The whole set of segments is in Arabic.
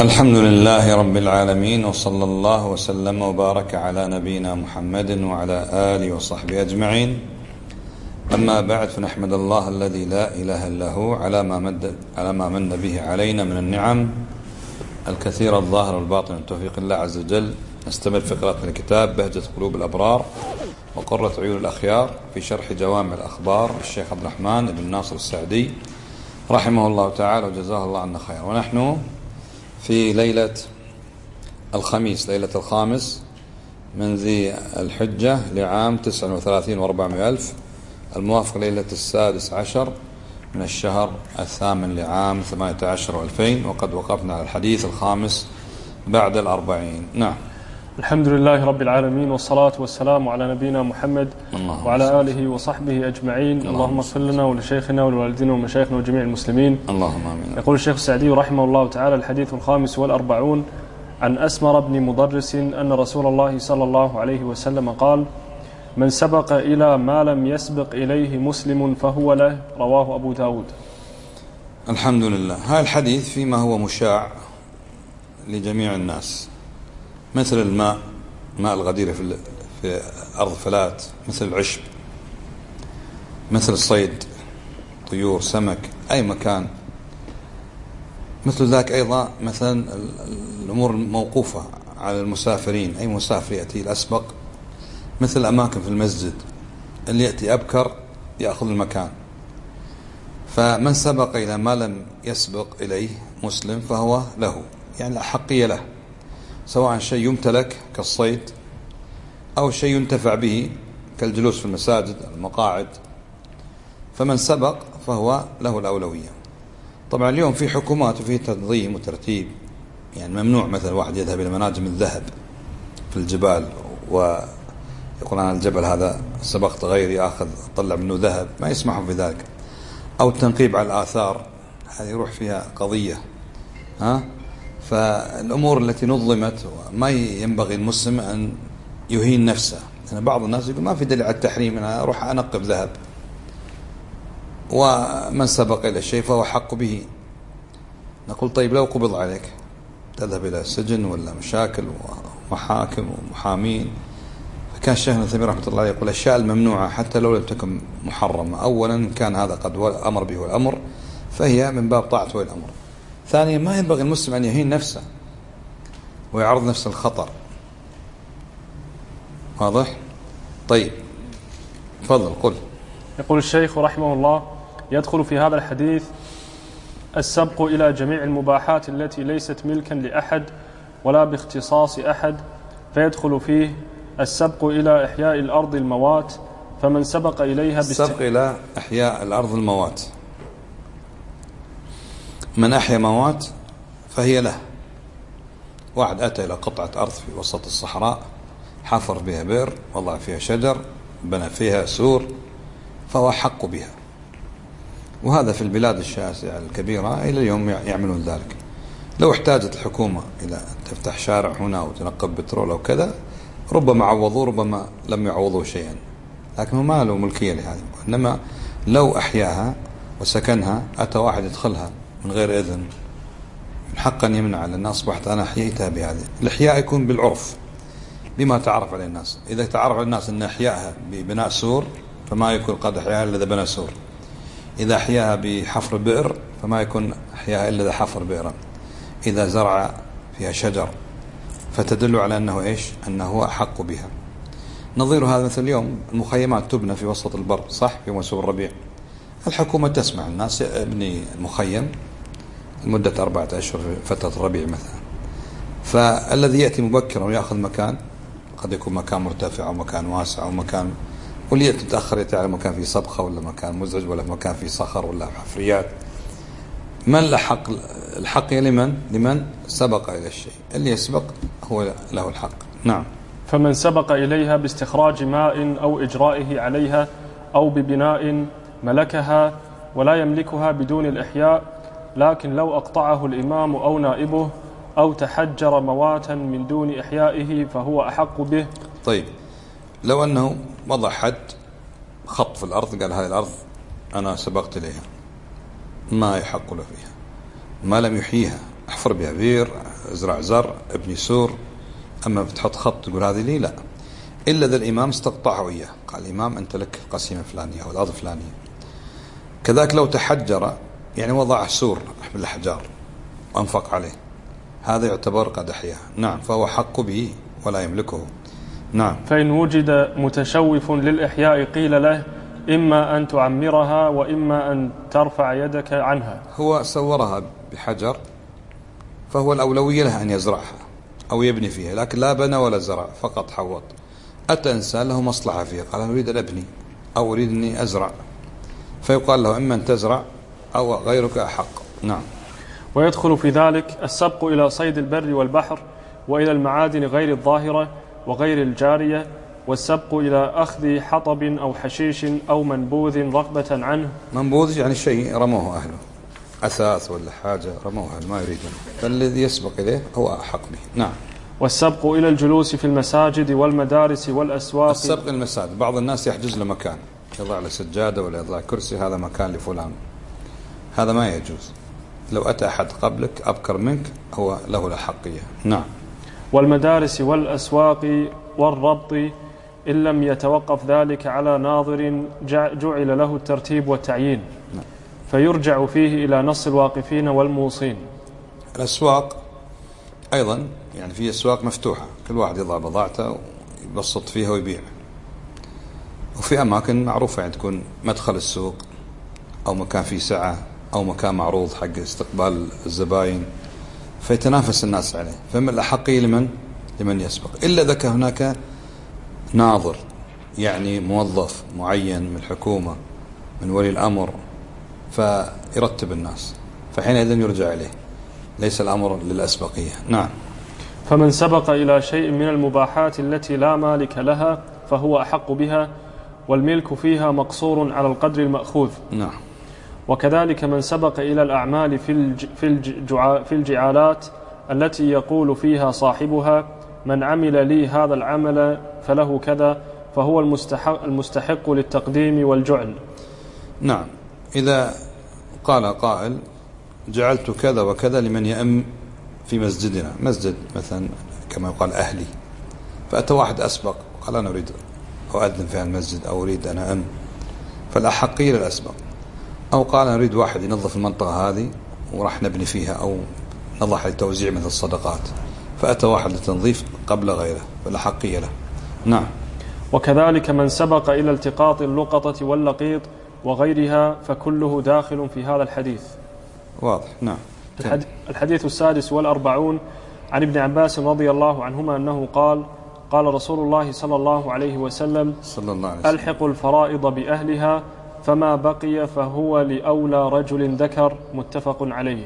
الحمد لله رب العالمين، وصلى الله وسلم وبارك على نبينا محمد وعلى آله وصحبه أجمعين. أما بعد، فنحمد الله الذي لا إله إلا هو على ما من به علينا من النعم الكثيرة الظاهرة والباطنة من توفيق الله عز وجل. نستمر في قراءة الكتاب بهجة قلوب الأبرار وقرة عيون الأخيار في شرح جوامع الأخبار الشيخ عبد الرحمن بن ناصر السعدي رحمه الله تعالى وجزاه الله عنا خير. ونحن في ليلة الخميس، ليلة الخامس من ذي الحجة لعام 39 و400 ألف، الموافق ليلة 16 من الشهر الثامن لعام 18 و2000. وقد وقفنا على الحديث الخامس بعد 40. نعم. الحمد لله رب العالمين، والصلاة والسلام على نبينا محمد وعلى آله وصحبه أجمعين. اللهم اغفر لنا ولشيخنا ولوالدنا ومشايخنا وجميع المسلمين. اللهم آمين. يقول الشيخ السعدي رحمه الله تعالى: الحديث الخامس والأربعون، عن أسمر بن مضرس أن رسول الله صلى الله عليه وسلم قال: من سبق إلى ما لم يسبق إليه مسلم فهو له. رواه أبو داود. الحمد لله. هذا الحديث فيما هو مشاع لجميع الناس، مثل الماء، ماء الغدير في أرض فلات، مثل العشب، مثل الصيد، طيور، سمك، أي مكان. مثل ذاك أيضا مثلا الأمور الموقوفة على المسافرين، أي مسافر يأتي الأسبق، مثل الأماكن في المسجد، اللي يأتي أبكر يأخذ المكان. فمن سبق إلى ما لم يسبق إليه مسلم فهو له، يعني الأحقية له، سواء شيء يمتلك كالصيد أو شيء ينتفع به كالجلوس في المساجد، المقاعد. فمن سبق فهو له الأولوية. طبعا اليوم في حكومات وفي تنظيم وترتيب، يعني ممنوع مثلا واحد يذهب إلى مناجم الذهب في الجبال ويقول أنا الجبل هذا سبقت غيري أخذ طلع منه ذهب، ما يسمحوا بذلك. أو التنقيب على الآثار، هذه يروح فيها قضية. فالأمور التي نظمت، ما ينبغي المسلم أن يهين نفسه. يعني بعض الناس يقول ما في دليل على التحريم، أنا أروح أنقب ذهب. ومن سبق إلى الشيء فهو حق به. نقول طيب لو قبض عليك تذهب إلى السجن ولا مشاكل ومحاكم ومحامين. فكان الشيخ ابن تيمية رحمة الله عليه يقول الأشياء الممنوعة حتى لو لم تكن محرمة، أولا كان هذا قد أمر به والأمر، فهي من باب طاعة ولي الأمر. ثانيا ما ينبغي المسلم أن يهين نفسه ويعرض نفسه الخطر. واضح؟ طيب تفضل قل. يقول الشيخ رحمه الله: يدخل في هذا الحديث السبق إلى جميع المباحات التي ليست ملكا لأحد ولا باختصاص أحد، فيدخل فيه السبق إلى إحياء الأرض الموات، فمن سبق إليها السبق إلى إحياء الأرض الموات، من أحيا موات فهي له. واحد أتى إلى قطعة أرض في وسط الصحراء، حفر بها بئر، وضع فيها شجر، بنى فيها سور، فهو حق بها. وهذا في البلاد الشاسعة الكبيرة إلى اليوم يعملون ذلك. لو احتاجت الحكومة إلى تفتح شارع هنا وتنقب بترول أو كذا، ربما عوضوا، ربما لم يعوضوا شيئا، لكن ما له ملكية لهذا. إنما لو أحياها وسكنها، أتى واحد يدخلها من غير إذن، من حق أن يمنع، لأن أصبحت أنا أحييتها بهذه. الإحياء يكون بالعرف بما تعرف عليه الناس. إذا تعرف على الناس أن إحياءها ببناء سور، فما يكون قد أحياها إلا إذا بنى سور. إذا أحياها بحفر بئر، فما يكون أحياها إلا إذا حفر بئرا. إذا زرع فيها شجر، فتدل على أنه إيش؟ أنه أحق بها. نظير هذا مثل اليوم المخيمات تبنى في وسط البر، صح؟ في موسم الربيع الحكومة تسمع الناس ابني المخيم لمدة 4 أشهر في فترة الربيع مثلا. فالذي يأتي مبكرا ويأخذ مكان، قد يكون مكان مرتفع أو مكان واسع أو مكان، واللي يأتي متأخر يأتي على مكان فيه صبخة ولا مكان مزعج ولا مكان فيه صخر ولا حفريات. من الحق؟ الحق لمن سبق إلى الشيء. اللي يسبق هو له الحق. نعم. فمن سبق إليها باستخراج ماء أو إجرائه عليها أو ببناء ملكها ولا يملكها بدون الإحياء، لكن لو أقطعه الإمام أو نائبه أو تحجر مواتا من دون إحيائه فهو أحق به. طيب لو أنه وضع حد خط في الأرض، قال هذه الأرض أنا سبقت إليها، ما يحق له فيها ما لم يحييها، احفر بها بير، ازرع زرع، ابني سور، أما بتحط خط تقول هذه لي لا، إلا ذا الإمام استقطعه إياه، قال الإمام أنت لك قسيمة فلانية أو الأرض فلانية. كذلك لو تحجر يعني وضع سور من الأحجار وأنفق عليه، هذا يعتبر قد أحياه. نعم، فهو حق به ولا يملكه. نعم. فإن وجد متشوف للإحياء قيل له إما أن تعمرها وإما أن ترفع يدك عنها. هو سورها بحجر فهو الأولوية له أن يزرعها أو يبني فيها، لكن لا بنى ولا زرع، فقط حوط. أتى إنسان له مصلحة فيها، قال أنا أريد أن أبني أو أريد أني أزرع، فيقال له إما أن تزرع أو غيرك أحق. نعم. ويدخل في ذلك السبق إلى صيد البر والبحر، وإلى المعادن غير الظاهرة وغير الجارية، والسبق إلى أخذ حطب أو حشيش أو منبوذ رغبة عنه. منبوذ يعني شيء رموه أهله، أثاث ولا حاجة رموه أهله ما يريدون، فالذي يسبق إليه هو أحق به. نعم. والسبق إلى الجلوس في المساجد والمدارس والأسواق. السبق المساجد، بعض الناس يحجز له مكان، يضع له سجادة ولا يضع كرسي، هذا مكان لفلان، هذا ما يجوز. لو أتى أحد قبلك أبكر منك هو له الأحقية. نعم. والمدارس والأسواق والربط إن لم يتوقف ذلك على ناظر جعل له الترتيب والتعيين. نعم. فيرجع فيه إلى نص الواقفين والموصين. الأسواق أيضا يعني في أسواق مفتوحة، كل واحد يضع بضاعته ويبسط فيها ويبيع، وفي أماكن معروفة يعني تكون مدخل السوق أو مكان فيه سعة أو مكان معروض حق استقبال الزباين، فيتنافس الناس عليه، فمن الأحقية لمن يسبق، إلا إذا كان هناك ناظر يعني موظف معين من الحكومة من ولي الأمر فيرتب الناس، فحينئذ يرجع إليه، ليس الأمر للأسبقية. نعم. فمن سبق إلى شيء من المباحات التي لا مالك لها فهو أحق بها، والملك فيها مقصور على القدر المأخوذ. نعم. وكذلك من سبق إلى الأعمال في الجعالات التي يقول فيها صاحبها من عمل لي هذا العمل فله كذا، فهو المستحق للتقديم والجعل. نعم. إذا قال قائل جعلت كذا وكذا لمن يأم في مسجدنا، مسجد مثلا كما يقال أهلي، فأتى واحد أسبق قال أنا أريد أؤذن في المسجد أو أريد أن أم، فالأحقية للأسبق. أو قال أنا أريد واحد ينظف المنطقة هذه وراح نبني فيها أو نضح للتوزيع مثل الصدقات، فأتى واحد للتنظيف قبل غيره، فالأحقية له. نعم. وكذلك من سبق إلى التقاط اللقطة واللقيط وغيرها فكله داخل في هذا الحديث. واضح. نعم. الحديث 46 عن ابن عباس رضي الله عنهما أنه قال قال رسول الله صلى الله عليه وسلم ألحق الفرائض بأهلها فما بقي فهو لأولى رجل ذكر. متفق عليه.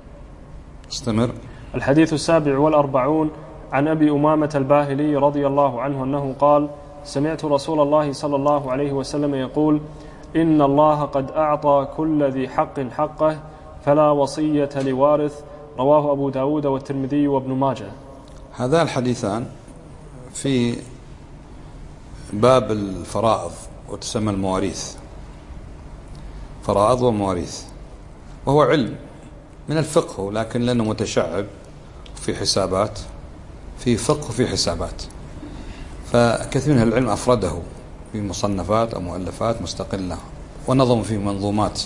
استمر. الحديث 47 عن أبي أمامة الباهلي رضي الله عنه أنه قال سمعت رسول الله صلى الله عليه وسلم يقول إن الله قد أعطى كل ذي حق حقه فلا وصية لوارث. رواه أبو داود والترمذي وابن ماجه. هذا الحديثان في باب الفرائض وتسمى المواريث، فرائض ومواريث، وهو علم من الفقه، لكن لأنه متشعب في حسابات، في فقه وفي حسابات، فكثير من العلم أفرده في مصنفات أو مؤلفات مستقلة ونظم فيه منظومات،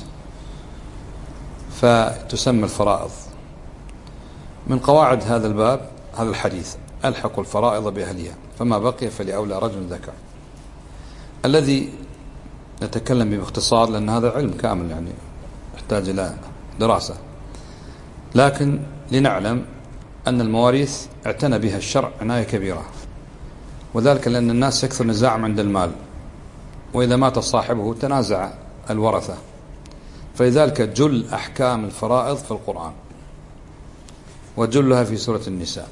فتسمى الفرائض. من قواعد هذا الباب هذا الحديث ألحق الفرائض بأهلها فما بقي فلأولى رجل ذكر. الذي نتكلم به باختصار لأن هذا علم كامل يعني يحتاج إلى دراسة، لكن لنعلم أن المواريث اعتنى بها الشرع عناية كبيرة، وذلك لأن الناس يكثر نزاعهم عند المال، وإذا مات صاحبه تنازع الورثة، فلذلك جل أحكام الفرائض في القرآن وجلها في سورة النساء.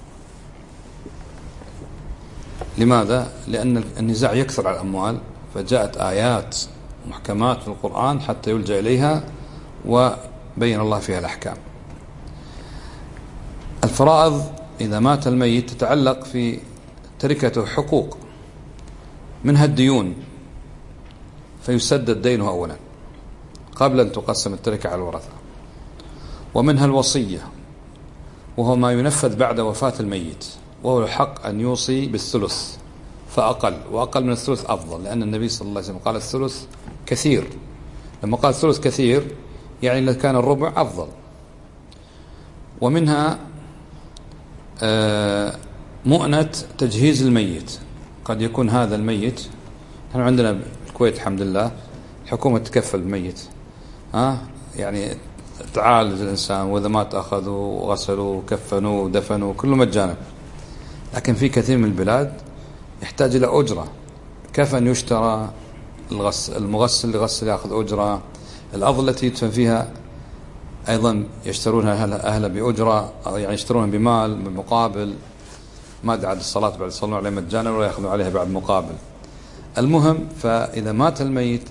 لماذا؟ لأن النزاع يكثر على الأموال، فجاءت آيات محكمات في القرآن حتى يلجأ إليها وبين الله فيها الأحكام. الفرائض إذا مات الميت تتعلق في تركته حقوق، منها الديون فيسدد دينه أولا قبل أن تقسم التركة على الورثة، ومنها الوصية، وهو ما ينفذ بعد وفاة الميت، وهو الحق أن يوصي بالثلث فأقل، وأقل من الثلث أفضل، لأن النبي صلى الله عليه وسلم قال الثلث كثير. لما قال الثلث كثير يعني إذا كان الربع أفضل. ومنها مؤنة تجهيز الميت. قد يكون هذا الميت، نحن عندنا بالكويت الحمد لله الحكومة تكفل الميت، يعني تعالج الإنسان، وإذا مات أخذوا وغسلوا وكفنوا ودفنوا كله مجانا. لكن في كثير من البلاد يحتاج إلى أجرة، كفن يشترى، المغسل يغسل يأخذ أجرة، الأرض التي يدفن فيها أيضا يشترونها أهلها بأجرة، أو يعني يشترونها بمال بمقابل، ما بعد الصلاة بعد يصلون عليه مجانا ولا يأخذوا عليها بعد مقابل. المهم، فإذا مات الميت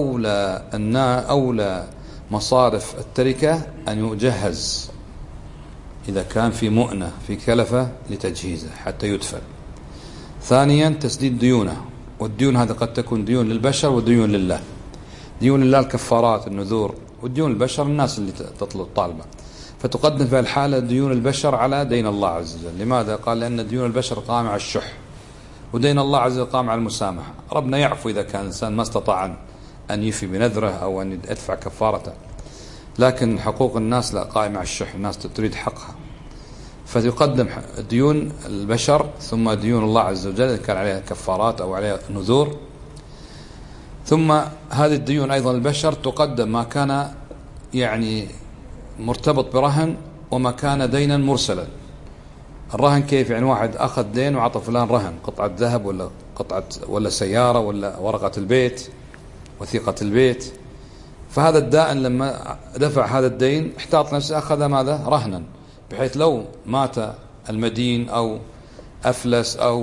أولى مصارف التركة أن يجهز إذا كان في مؤنة في كلفة لتجهيزه حتى يدفن. ثانيا تسديد ديونه، والديون هذا قد تكون ديون للبشر وديون لله. ديون لله الكفارات النذور، والديون البشر الناس اللي تطلب طالبة، فتقدم في الحالة ديون البشر على دين الله عز وجل. لماذا؟ قال لأن ديون البشر قائمة على الشح، ودين الله عز وجل قائم على المسامحة. ربنا يعفو إذا كان الإنسان ما استطاع أن يفي بنذره أو أن يدفع كفارته، لكن حقوق الناس لا، قائمة على الشح، الناس تريد حقها، فيقدم ديون البشر ثم ديون الله عز وجل إذا كان عليها كفارات أو عليها نذور. ثم هذه الديون أيضا البشر تقدم ما كان يعني مرتبط برهن وما كان دينا مرسلا. الرهن كيف؟ يعني واحد أخذ دين وعطى فلان رهن، قطعة ذهب ولا سيارة ولا ورقة البيت، وثيقة البيت، فهذا الدائن لما دفع هذا الدين احتاط نفسه، أخذ ماذا؟ رهنا، بحيث لو مات المدين أو أفلس أو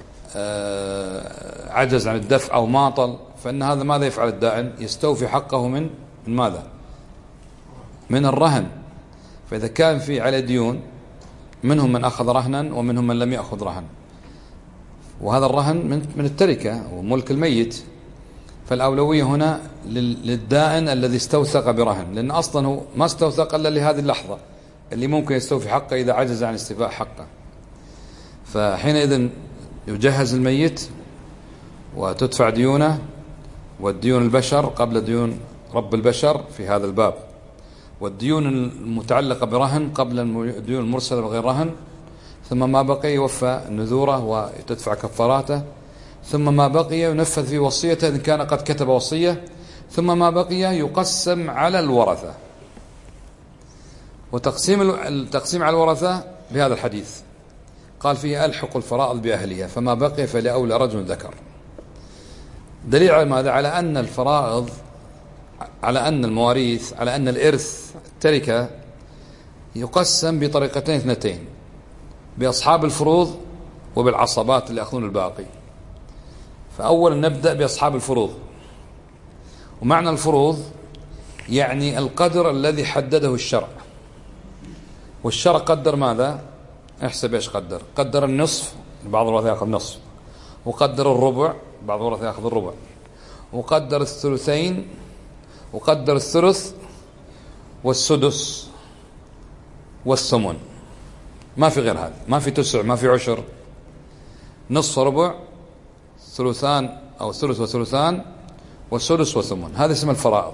عجز عن الدفع أو ماطل، فإن هذا ماذا يفعل الدائن؟ يستوفي حقه من ماذا؟ من الرهن. فإذا كان في عليه ديون، منهم من أخذ رهنا ومنهم من لم يأخذ رهن، وهذا الرهن من التركة وملك الميت، فالأولوية هنا للدائن الذي استوثق برهن، لأن أصلا هو ما استوثق إلا لهذه اللحظة اللي ممكن يستوفي حقه إذا عجز عن استيفاء حقه. فحينئذ يجهز الميت وتدفع ديونه، والديون البشر قبل ديون رب البشر في هذا الباب، والديون المتعلقة برهن قبل الديون المرسلة بغير رهن، ثم ما بقي يوفى نذوره وتدفع كفاراته، ثم ما بقي ينفذ في وصيته إن كان قد كتب وصية، ثم ما بقي يقسم على الورثة. التقسيم على الورثة بهذا الحديث قال فيه ألحق الفرائض بأهلها، فما بقي فلأولى رجل ذكر. دليل على ماذا؟ على أن الفرائض، على أن المواريث، على أن الإرث التركة يقسم بطريقتين اثنتين، بأصحاب الفروض وبالعصبات اللي يأخذون الباقي. فأولا نبدأ بأصحاب الفروض. ومعنى الفروض يعني القدر الذي حدده الشرع، والشرع قدر ماذا؟ احسب ايش قدر؟ قدر النصف، بعض الورثة يأخذ نصف، وقدر الربع، بعض الورثة يأخذ الربع، وقدر الثلثين، وقدر الثلث والسدس والثمن. ما في غير هذا، ما في تسع، ما في عشر، نصف ربع، ثلثان أو ثلث وثلثان، والسدس والثمن. هذا اسم الفرائض.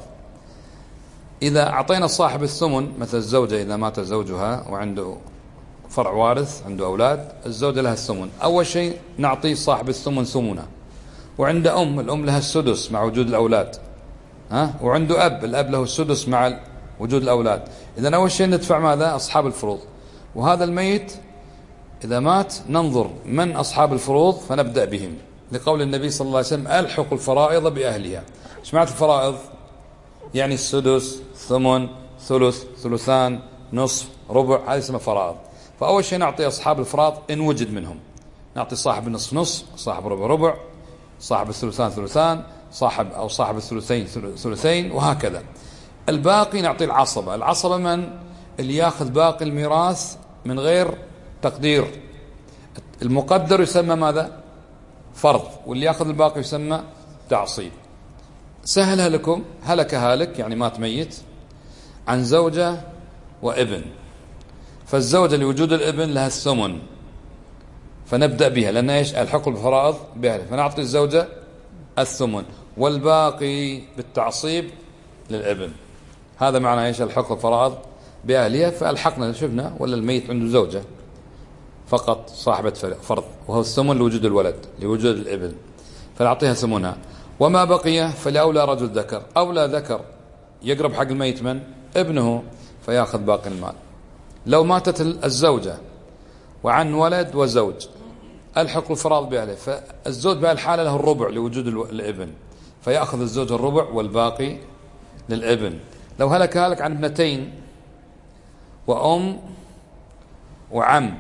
إذا أعطينا صاحب الثمن، مثل الزوجة إذا مات زوجها وعنده فرع وارث عنده أولاد، الزوجة لها الثمن، أول شيء نعطي صاحب الثمن ثمنه. وعنده الأم لها السدس مع وجود الأولاد، وعنده الأب له السدس مع وجود الأولاد. إذن أول شيء ندفع ماذا؟ أصحاب الفروض. وهذا الميت إذا مات ننظر من أصحاب الفروض فنبدأ بهم، لقول النبي صلى الله عليه وسلم ألحق الفرائض بأهلها. ايش معنى الفرائض؟ يعني السدس، ثمن، ثلث، ثلثان، نصف، ربع، هذه اسمها فرائض. فأول شيء نعطي أصحاب الفرائض إن وجد منهم، نعطي صاحب النصف نصف، صاحب ربع ربع، صاحب الثلثان ثلثان، صاحب الثلثين ثلثين، وهكذا. الباقي نعطي العصبة. العصبة من اللي ياخذ باقي الميراث من غير تقدير. المقدر يسمى ماذا؟ فرض، واللي ياخذ الباقي يسمى تعصيب. سهلها لكم، هلك هالك يعني مات ميت عن زوجة وابن، فالزوجة لوجود الابن لها الثمن، فنبدأ بها لأن إيش الحق بالفرائض بأهلها، فنعطي الزوجة الثمن والباقي بالتعصيب للابن. هذا معنى إيش الحق بالفرائض بأهلها. فألحقنا شفنا ولا الميت عنده زوجة فقط صاحبة فرض، وهو الثمن لوجود الولد لوجود الابن، فنعطيها ثمنها. وما بقي فلأولى رجل ذكر، أولى ذكر يقرب حق الميت من ابنه فيأخذ باقي المال. لو ماتت الزوجة وعن ولد وزوج الحق الفرائض بأهله، فالزوج بهالحالة له الربع لوجود الابن، فيأخذ الزوج الربع والباقي للابن. لو هلك عن ابنتين وأم وعم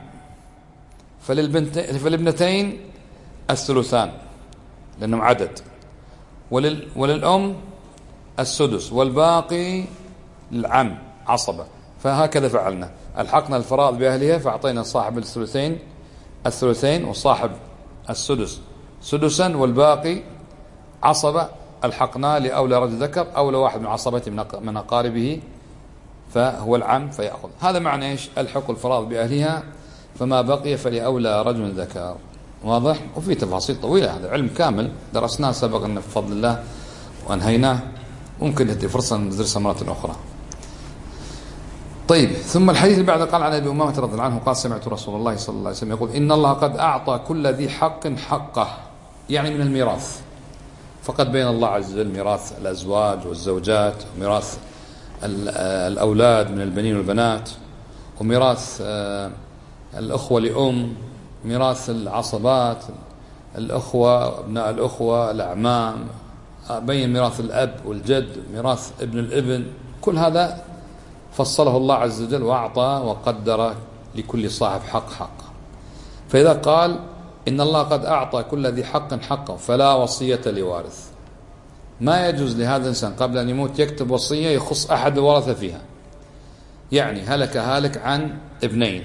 فللابنتين الثلثان لأنهم عدد، وللأم السدس، والباقي للعم عصبة. فهكذا فعلنا، ألحقنا الفرائض بأهلها فأعطينا صاحب الثلثين وصاحب السدس سدسا والباقي عصبة، ألحقنا لأولى رجل ذكر، أولى واحد من عصبته من أقاربه فهو العم فيأخذ. هذا معنى إيش الحق الفرائض بأهلها، فما بقي فلأولى رجل ذكر. واضح؟ وفي تفاصيل طويلة، هذا علم كامل درسناه سبقا بفضل الله وأنهيناه، ممكن ندي فرصة ندرسها مرة أخرى. طيب، ثم الحديث اللي بعده قال عن أبي أمامة رضي الله عنه قال سمعت رسول الله صلى الله عليه وسلم يقول إن الله قد أعطى كل ذي حق حقه، يعني من الميراث. فقد بين الله عز وجل ميراث الأزواج والزوجات، وميراث الأولاد من البنين والبنات، وميراث الأخوة لأم، ميراث العصبات، الأخوة أبناء الأخوة، الأعمام، بين ميراث الأب والجد، ميراث ابن الابن، كل هذا فصله الله عز وجل وأعطى وقدر لكل صاحب حق. فإذا قال إن الله قد أعطى كل ذي حق حقه فلا وصية لوارث، ما يجوز لهذا الإنسان قبل أن يموت يكتب وصية يخص أحد الورثة فيها. يعني هلك عن ابنين،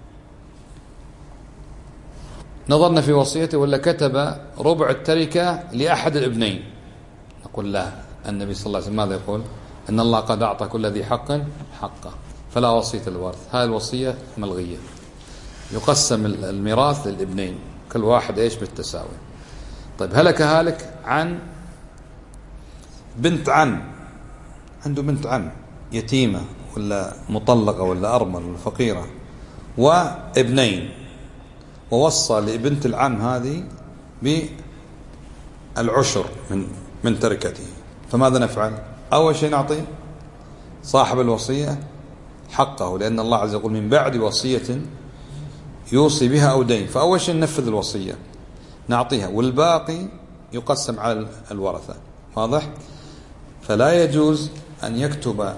نظرنا في وصيته ولا كتب ربع التركة لأحد الابنين، نقول لا، النبي صلى الله عليه وسلم ماذا يقول؟ إن الله قد أعطى كل ذي حق حقه فلا وصية للوارث. هذه الوصية ملغية، يقسم الميراث للابنين كل واحد إيش بالتساوي. طيب، هلك عن بنت عم، عنده بنت عم يتيمة ولا مطلقة ولا أرمل ولا فقيرة وابنين، ووصى لبنت العم هذه بالعشر من تركته، فماذا نفعل؟ أول شيء نعطي صاحب الوصية حقه، لأن الله عز وجل يقول من بعد وصية يوصي بها أو دين، فأول شيء ننفذ الوصية نعطيها، والباقي يقسم على الورثة. واضح؟ فلا يجوز أن يكتب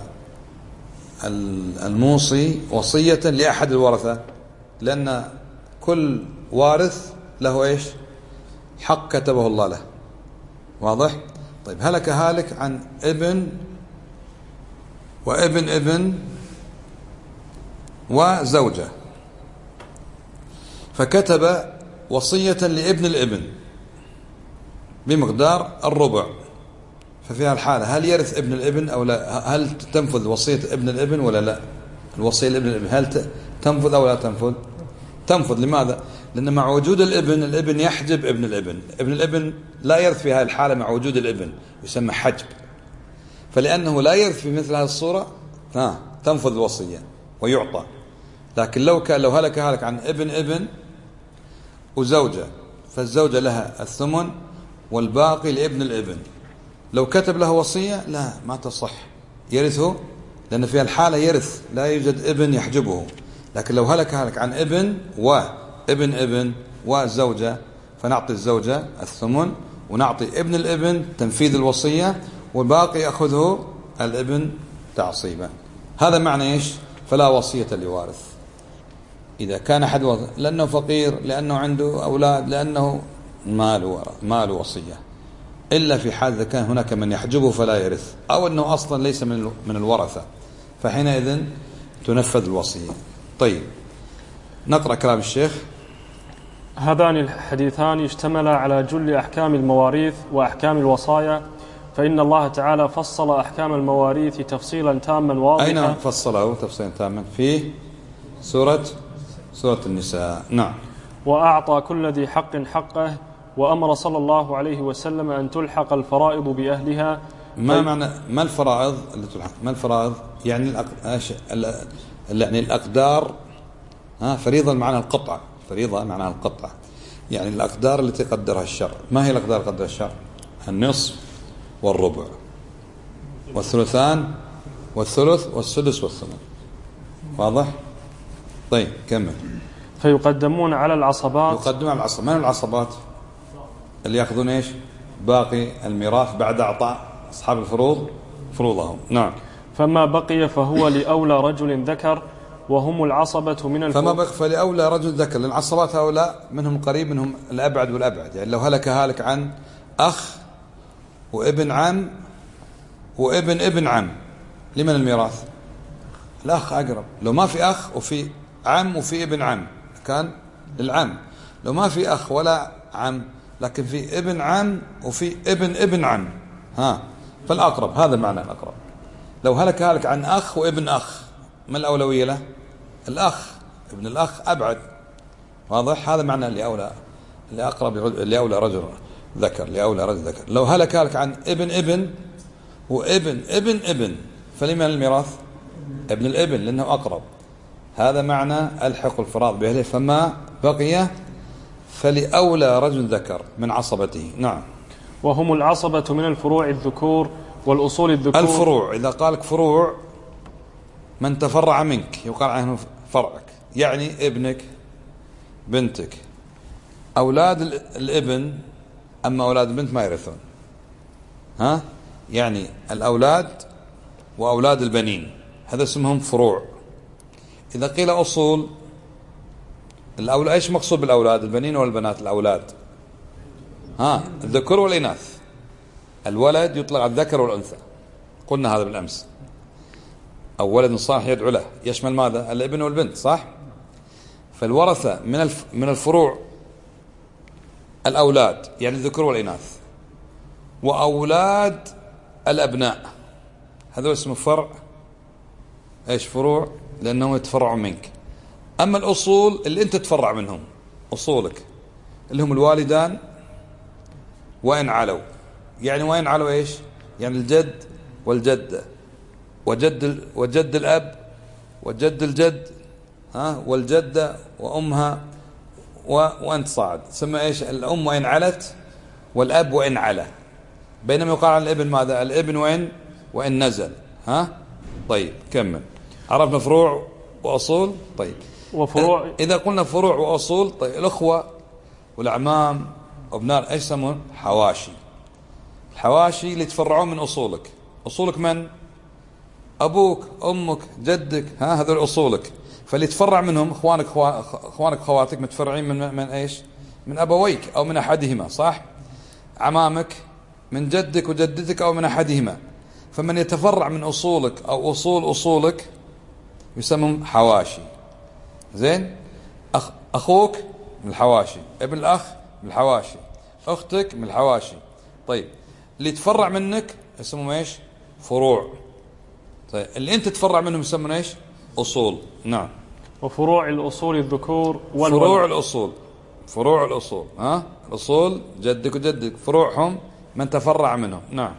الموصي وصية لأحد الورثة، لأن كل وارث له إيش؟ حق كتبه الله له. واضح؟ طيب، هلك عن ابن وابن ابن وزوجة، فكتب وصية لابن الابن بمقدار الربع، ففي الحالة هل يرث ابن الابن أو لا؟ هل تنفذ وصية ابن الابن ولا لا؟ الوصية لابن الابن هل تنفذ أو لا تنفذ؟ تنفذ. لماذا؟ لأن مع وجود الابن يحجب ابن الابن لا يرث في هذه الحالة مع وجود الابن، يسمى حجب. فلأنه لا يرث في مثل هذه الصورة تنفذ الوصية ويعطى. لكن لو هلك عن ابن وزوجة، فالزوجة لها الثمن والباقي لابن الابن. لو كتب له وصية لا، ما تصح، يرثه، لأن في الحالة يرث، لا يوجد ابن يحجبه. لكن لو هلك عن ابن وابن ابن وزوجة، فنعطي الزوجة الثمن ونعطي ابن الابن تنفيذ الوصية، والباقي يأخذه الابن تعصيبا. هذا معنى إيش؟ فلا وصية لوارث. إذا كان أحد لأنه فقير، لأنه عنده أولاد، لأنه ما له وصية، إلا في حال إذا كان هناك من يحجبه فلا يرث، أو أنه أصلا ليس من الورثة، فحينئذ تنفذ الوصية. طيب، نقرأ كلام الشيخ. هذان الحديثان اشتملا على جل أحكام المواريث وأحكام الوصايا، فإن الله تعالى فصل أحكام المواريث تفصيلا تاما واضحا. أين فصله تفصيلا تاما؟ في سورة النساء. نعم. وأعطى كل ذي حق حقه، وأمر صلى الله عليه وسلم أن تلحق الفرائض بأهلها. ما معنى ما الفرائض اللي تلحق؟ ما الفرائض؟ يعني يعني الأقدار. فريضة معنى القطع، فريضة معنى القطع، يعني الأقدار التي قدرها الشرع. ما هي الأقدار قدرها الشرع؟ النصف والربع والثلثان والثلث والسدس والثمن. واضح؟ طيب كمل. فيقدمون على العصبات. يقدمون على العصبات. من العصبات؟ اللي يأخذون إيش؟ باقي الميراث بعد أعطاء أصحاب الفروض فروضهم. نعم. فما بقي فهو لأولى رجل ذكر، وهم العصبة من الفروض. فما بقي فلأولى رجل ذكر، لأن العصبات هؤلاء منهم قريب منهم الأبعد والأبعد. يعني لو هلك عن أخ وابن عم وابن ابن عم، لمن الميراث؟ الأخ أقرب. لو ما في أخ وفي عم وفي ابن عم كان للعم. لو ما في أخ ولا عم لكن في ابن عم وفي ابن ابن عم فالأقرب. هذا معنى الأقرب. لو هلك عن أخ وابن أخ، ما الأولوية له؟ الأخ. ابن الأخ أبعد. واضح؟ هذا معنى لأقرب لأولى رجل ذكر، لأولى رجل ذكر. لو هلك عن ابن ابن وابن ابن ابن، فلمن الميراث؟ ابن الابن، لأنه أقرب. هذا معنى ألحق الفرائض بأهله. فما بقي فلأولى رجل ذكر من عصبته. نعم. وهم العصبة من الفروع الذكور والأصول الذكور. الفروع، إذا قالك فروع من تفرع منك يقال عنه فرعك، يعني ابنك بنتك أولاد الابن. أما أولاد البنت ما يرثون. يعني الأولاد وأولاد البنين هذا اسمهم فروع. إذا قيل أصول الأولاد، إيش مقصود بالأولاد؟ البنين والبنات؟ الأولاد الذكر والإناث. الولد يطلق على الذكر والأنثى، قلنا هذا بالأمس. أو ولد صالح يدعو له، يشمل ماذا؟ الابن والبنت، صح؟ فالورثة من الفروع الأولاد، يعني الذكر والإناث، وأولاد الأبناء. هذا اسمه فرع. إيش فروع؟ لأنهم يتفرعون منك. أما الأصول اللي أنت تفرع منهم، أصولك اللي هم الوالدان وإن علوا. يعني وإن علوا إيش؟ يعني الجد والجدة وجد الأب وجد الجد والجدة وأمها وأنت صاعد، تسمى إيش؟ الأم وإن علت والأب وإن علا. بينما يقال عن الابن ماذا؟ الابن وإن نزل. طيب كمل. عرفنا فروع وأصول. طيب وفروع. إذا قلنا فروع وأصول، طيب الأخوة والأعمام وابناء إيش يسمون؟ حواشي. الحواشي اللي يتفرعون من أصولك. أصولك من؟ أبوك أمك جدك، هذول أصولك. فاللي يتفرع منهم إخوانك خواتك متفرعين من إيش؟ من أبويك أو من أحدهما، صح؟ عمامك من جدك وجدتك أو من أحدهما. فمن يتفرع من أصولك أو أصولك يسمون حواشي. زين؟ أخوك من الحواشي، ابن الأخ من الحواشي، أختك من الحواشي. طيب اللي يتفرع منك يسمون إيش؟ فروع. طيب اللي أنت تتفرع منهم يسمون إيش؟ أصول. نعم. وفروع الأصول الذكور فروع الأصول الأصول جدك وجدك، فروعهم من تفرع منهم. نعم.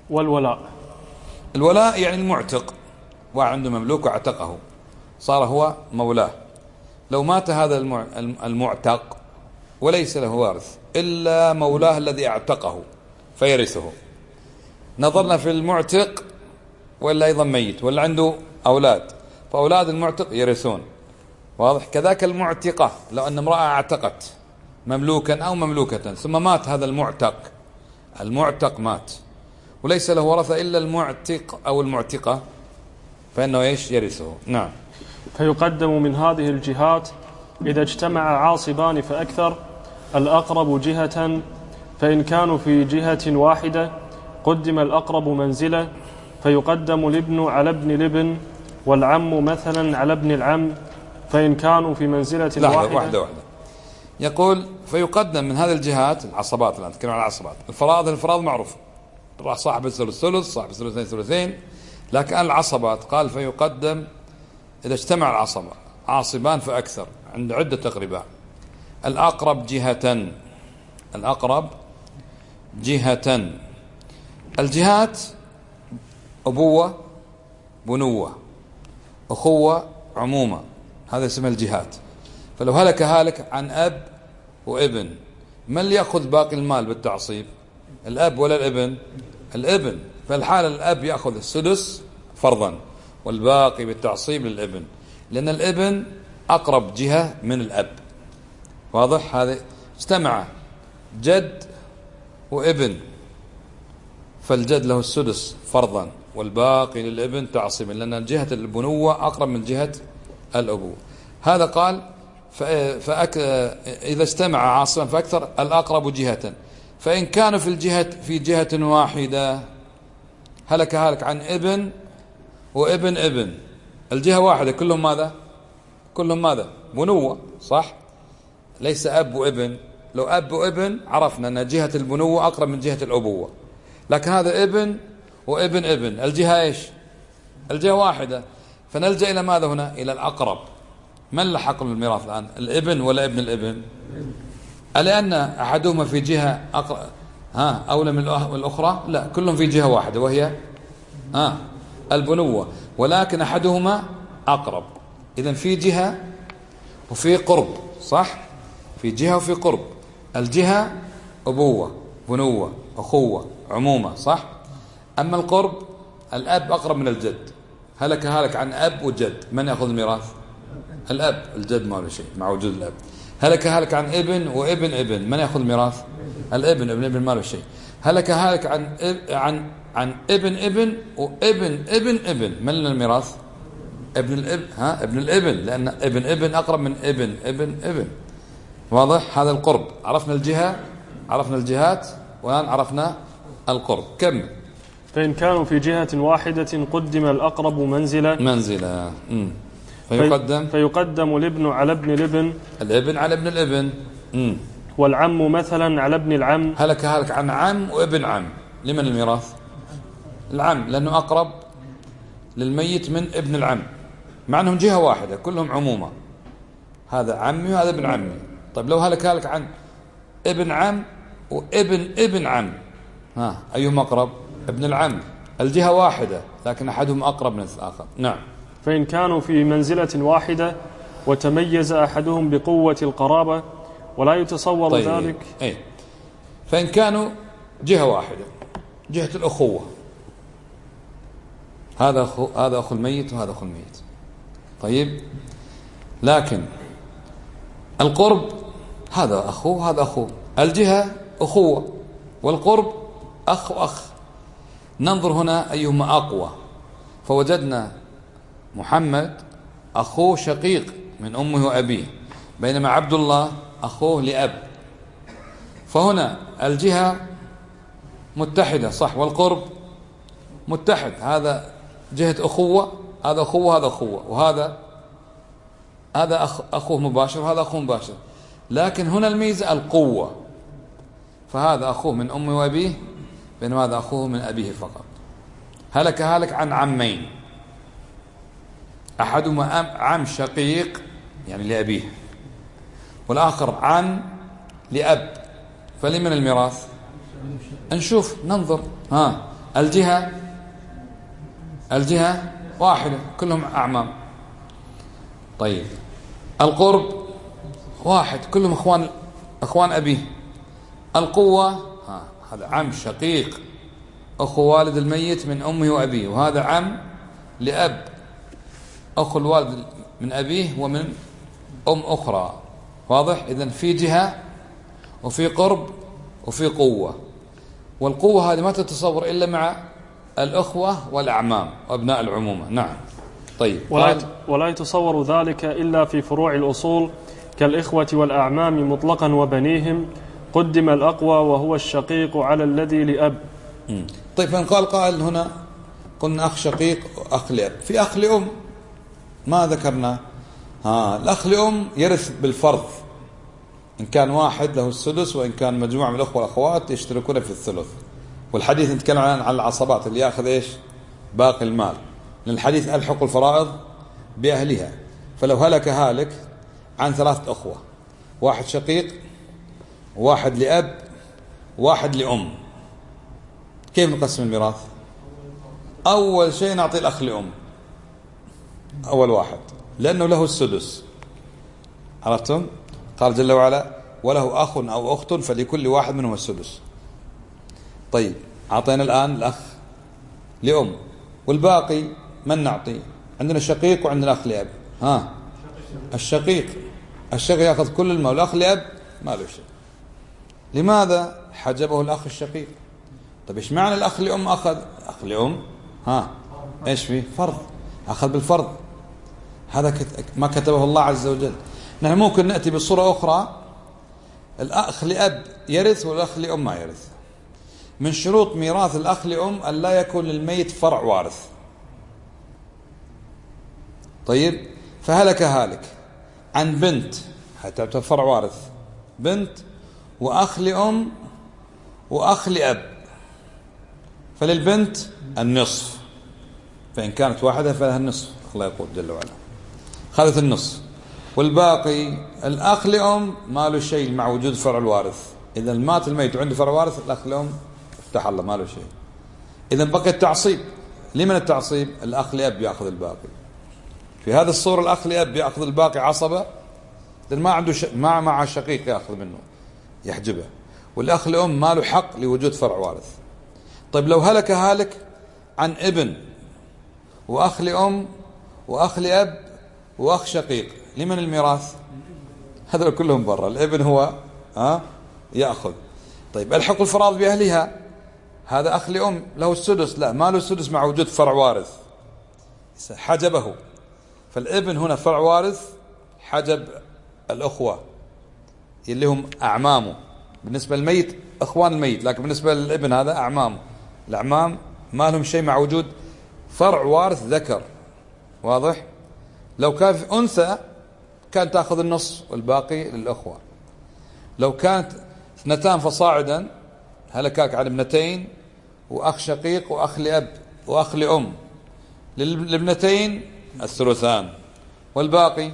الولاء يعني المعتق، واحد عنده مملوك واعتقه صار هو مولاه. لو مات هذا المعتق وليس له وارث إلا مولاه الذي اعتقه فيرثه. نظرنا في المعتق ولا أيضا ميت ولا عنده أولاد، فأولاد المعتق يرثون. واضح؟ كذاك المعتقة، لو أن امرأة اعتقت مملوكا أو مملوكة ثم مات هذا المعتق مات وليس له ورثة إلا المعتق أو المعتقة، فإنه إيش؟ يرثه. نعم. فيقدم من هذه الجهات إذا اجتمع عاصبان فأكثر الأقرب جهة، فإن كانوا في جهة واحدة قدم الأقرب منزلة، فيقدم الابن على ابن الابن والعم مثلا على ابن العم، فإن كانوا في منزلة واحدة. يقول فيقدم من هذه الجهات العصبات. الآن نتكلم عن العصبات. الفرائض معروف، صاحب الثلث صاحب الثلثين ثلثين. لكن العصبات قال فيقدم إذا اجتمع عاصبان فأكثر عند عدة أقرباء. الأقرب جهة، الأقرب جهة. الجهات أبوة، بنوة، أخوة، عمومة، هذا اسمه الجهات. فلو هلك هالك عن أب وابن، من اللي يأخذ باقي المال بالتعصيب؟ الأب ولا الابن؟ الابن. فالحالة الأب يأخذ السدس فرضا والباقي بالتعصيب للابن، لأن الابن أقرب جهة من الأب. واضح؟ هذا اجتمع جد وابن، فالجد له السدس فرضا والباقي للابن تعصيبا، لأن جهة البنوة أقرب من جهة الأبوة. هذا قال إذا اجتمع عاصبا فأكثر الأقرب جهة. فإن كانوا في جهة واحدة، هلك هالك عن ابن وابن ابن، الجهة واحدة، كلهم ماذا؟ كلهم ماذا؟ بنوة، صح؟ ليس أب وابن. لو أب وابن عرفنا أن جهة البنوة أقرب من جهة الأبوة، لكن هذا ابن وابن ابن، الجهة إيش؟ الجهة واحدة. فنلجأ إلى ماذا هنا؟ إلى الأقرب. من لحق الميراث الآن؟ الابن ولا ابن الابن؟ ألأن أحدهما في جهة أولى من الأخرى؟ لا، كلهم في جهة واحدة وهي البنوة، ولكن أحدهما أقرب. إذن في جهة وفي قرب، صح؟ في جهة وفي قرب. الجهة أبوة، بنوة، أخوة، عمومة، صح؟ أما القرب الأب أقرب من الجد. هلك هالك عن أب وجد، من يأخذ الميراث؟ الأب. الجد ما له شيء مع وجود الأب. هلك هالك عن ابن وابن ابن، من يأخذ الميراث؟ الابن. ابن ابن ما له شيء. هلك هالك عن ابن ابن وابن ابن ابن، من لنا الميراث؟ ابن الابن. ابن الابن، لأن ابن ابن أقرب من ابن ابن ابن. واضح؟ هذا القرب. عرفنا الجهة، عرفنا الجهات، والآن عرفنا القرب. كم؟ فإن كانوا في جهة واحدة قدم الأقرب منزلة. فيقدم الابن على ابن الابن، الابن على ابن الابن. والعم مثلا على ابن العم. هلك هالك عن عم وابن عم، لمن الميراث؟ العم، لأنه أقرب للميت من ابن العم، مع أنهم جهة واحدة كلهم عمومة، هذا عمي وهذا ابن عمي. طيب لو هلك هالك عن ابن عم وابن ابن عم، أيهما أقرب؟ ابن العم. الجهة واحدة لكن أحدهم أقرب من الآخر. نعم. فإن كانوا في منزلة واحدة وتميز أحدهم بقوة القرابة ولا يتصور ذلك. فإن كانوا جهة واحدة، جهة الأخوة، هذا أخو الميت وهذا أخو الميت. طيب، لكن القرب هذا أخوه وهذا أخوه، الجهة أخوة والقرب أخ وأخ. ننظر هنا أيهما أقوى، فوجدنا محمد أخوه شقيق من أمه وأبيه، بينما عبد الله أخوه لأب. فهنا الجهة متحدة، صح، والقرب متحد. هذا جهة أخوة، هذا أخوة هذا أخوة، وهذا أخوه مباشر وهذا أخوه مباشر. لكن هنا الميزة القوة، فهذا أخوه من أمه وأبيه بينما هذا أخوه من أبيه فقط. هلك هالك عن عمين، أحدهما عم شقيق يعني لأبيه، والآخر عم لأب، فلمن الميراث؟ نشوف ننظر. الجهة واحدة كلهم أعمام. طيب القرب واحد كلهم أخوان أبيه. القوة هذا عم شقيق أخو والد الميت من أمه وأبيه، وهذا عم لأب أخو الوالد من أبيه ومن أم أخرى. واضح؟ إذن في جهة وفي قرب وفي قوة، والقوة هذه ما تتصور إلا مع الأخوة والأعمام وأبناء العمومة. نعم. طيب، ولا يتصور ذلك إلا في فروع الأصول كالإخوة والأعمام مطلقا وبنيهم، قدم الأقوى وهو الشقيق على الذي لأب. طيب، فإن قال هنا قلنا أخ شقيق وأخ لأب، في أخ لأم ما ذكرنا. الأخ لأم يرث بالفرض، إن كان واحد له السدس، وإن كان مجموعة من الأخوة والأخوات يشتركون في الثلث. والحديث نتكلم عن العصبات اللي يأخذ إيش؟ باقي المال، لأن الحديث ألحق الفرائض بأهلها. فلو هلك هالك عن 3 أخوة، واحد شقيق، واحد لأب، واحد لأم، كيف نقسم الميراث؟ أول شيء نعطي الأخ لأم، أول واحد، لأنه له السدس. عرفتم؟ قال جل وعلا: وله أخ أو أخت فلكل واحد منهم السدس. طيب، أعطينا الآن الأخ لأم، والباقي من نعطي؟ عندنا الشقيق وعندنا الأخ لأب. الشقيق يأخذ كل المال، والأخ لأب ما له شيء. لماذا حجبه الأخ الشقيق؟ طيب إيش معنى الأخ لأم أخذ؟ أخ لأم إيش فيه؟ فرض، أخذ بالفرض، هذا ما كتبه الله عز وجل. نحن ممكن نأتي بصورة أخرى، الأخ لأب يرث والأخ لأم ما يرث. من شروط ميراث الأخ لأم أن لا يكون للميت فرع وارث. طيب، فهلك هالك عن بنت، حتى فرع وارث، بنت وأخ لأم وأخ لأب، فللبنت النصف، فإن كانت واحدة فلها النصف. الله يقول جل وعلا: خذت النصف. والباقي الأخ لأم ما له شيء مع وجود فرع الوارث. إذا مات الميت وعنده فرع وارث، الأخ لأم افتح الله ما له شيء. إذا بقى التعصيب. لمن التعصيب؟ الأخ لأب يأخذ الباقي. في هذه الصورة الأخ لأب يأخذ الباقي عصبة، لأن ما عنده مع شقيق يأخذ منه يحجبه، والأخ لأم ما له حق لوجود فرع وارث. طيب، لو هلك هالك عن ابن وأخ لأم وأخ لأب وأخ شقيق، لمن الميراث؟ هذول كلهم برا، الابن هو يأخذ. طيب، الحق الفرائض بأهلها، هذا أخ لأم له السدس، لا ما له السدس مع وجود فرع وارث، حجبه. فالابن هنا فرع وارث، حجب الأخوة اللي هم أعمامه. بالنسبة للميت أخوان الميت، لكن بالنسبة للابن هذا أعمامه. الأعمام ما لهم شيء مع وجود فرع وارث ذكر. واضح؟ لو كان في أنثى كانت تأخذ النص والباقي للأخوة. لو كانت 2 فصاعدا، هلكاك على 2 وأخ شقيق وأخ لأب وأخ لأم، للابنتين الثلثان، والباقي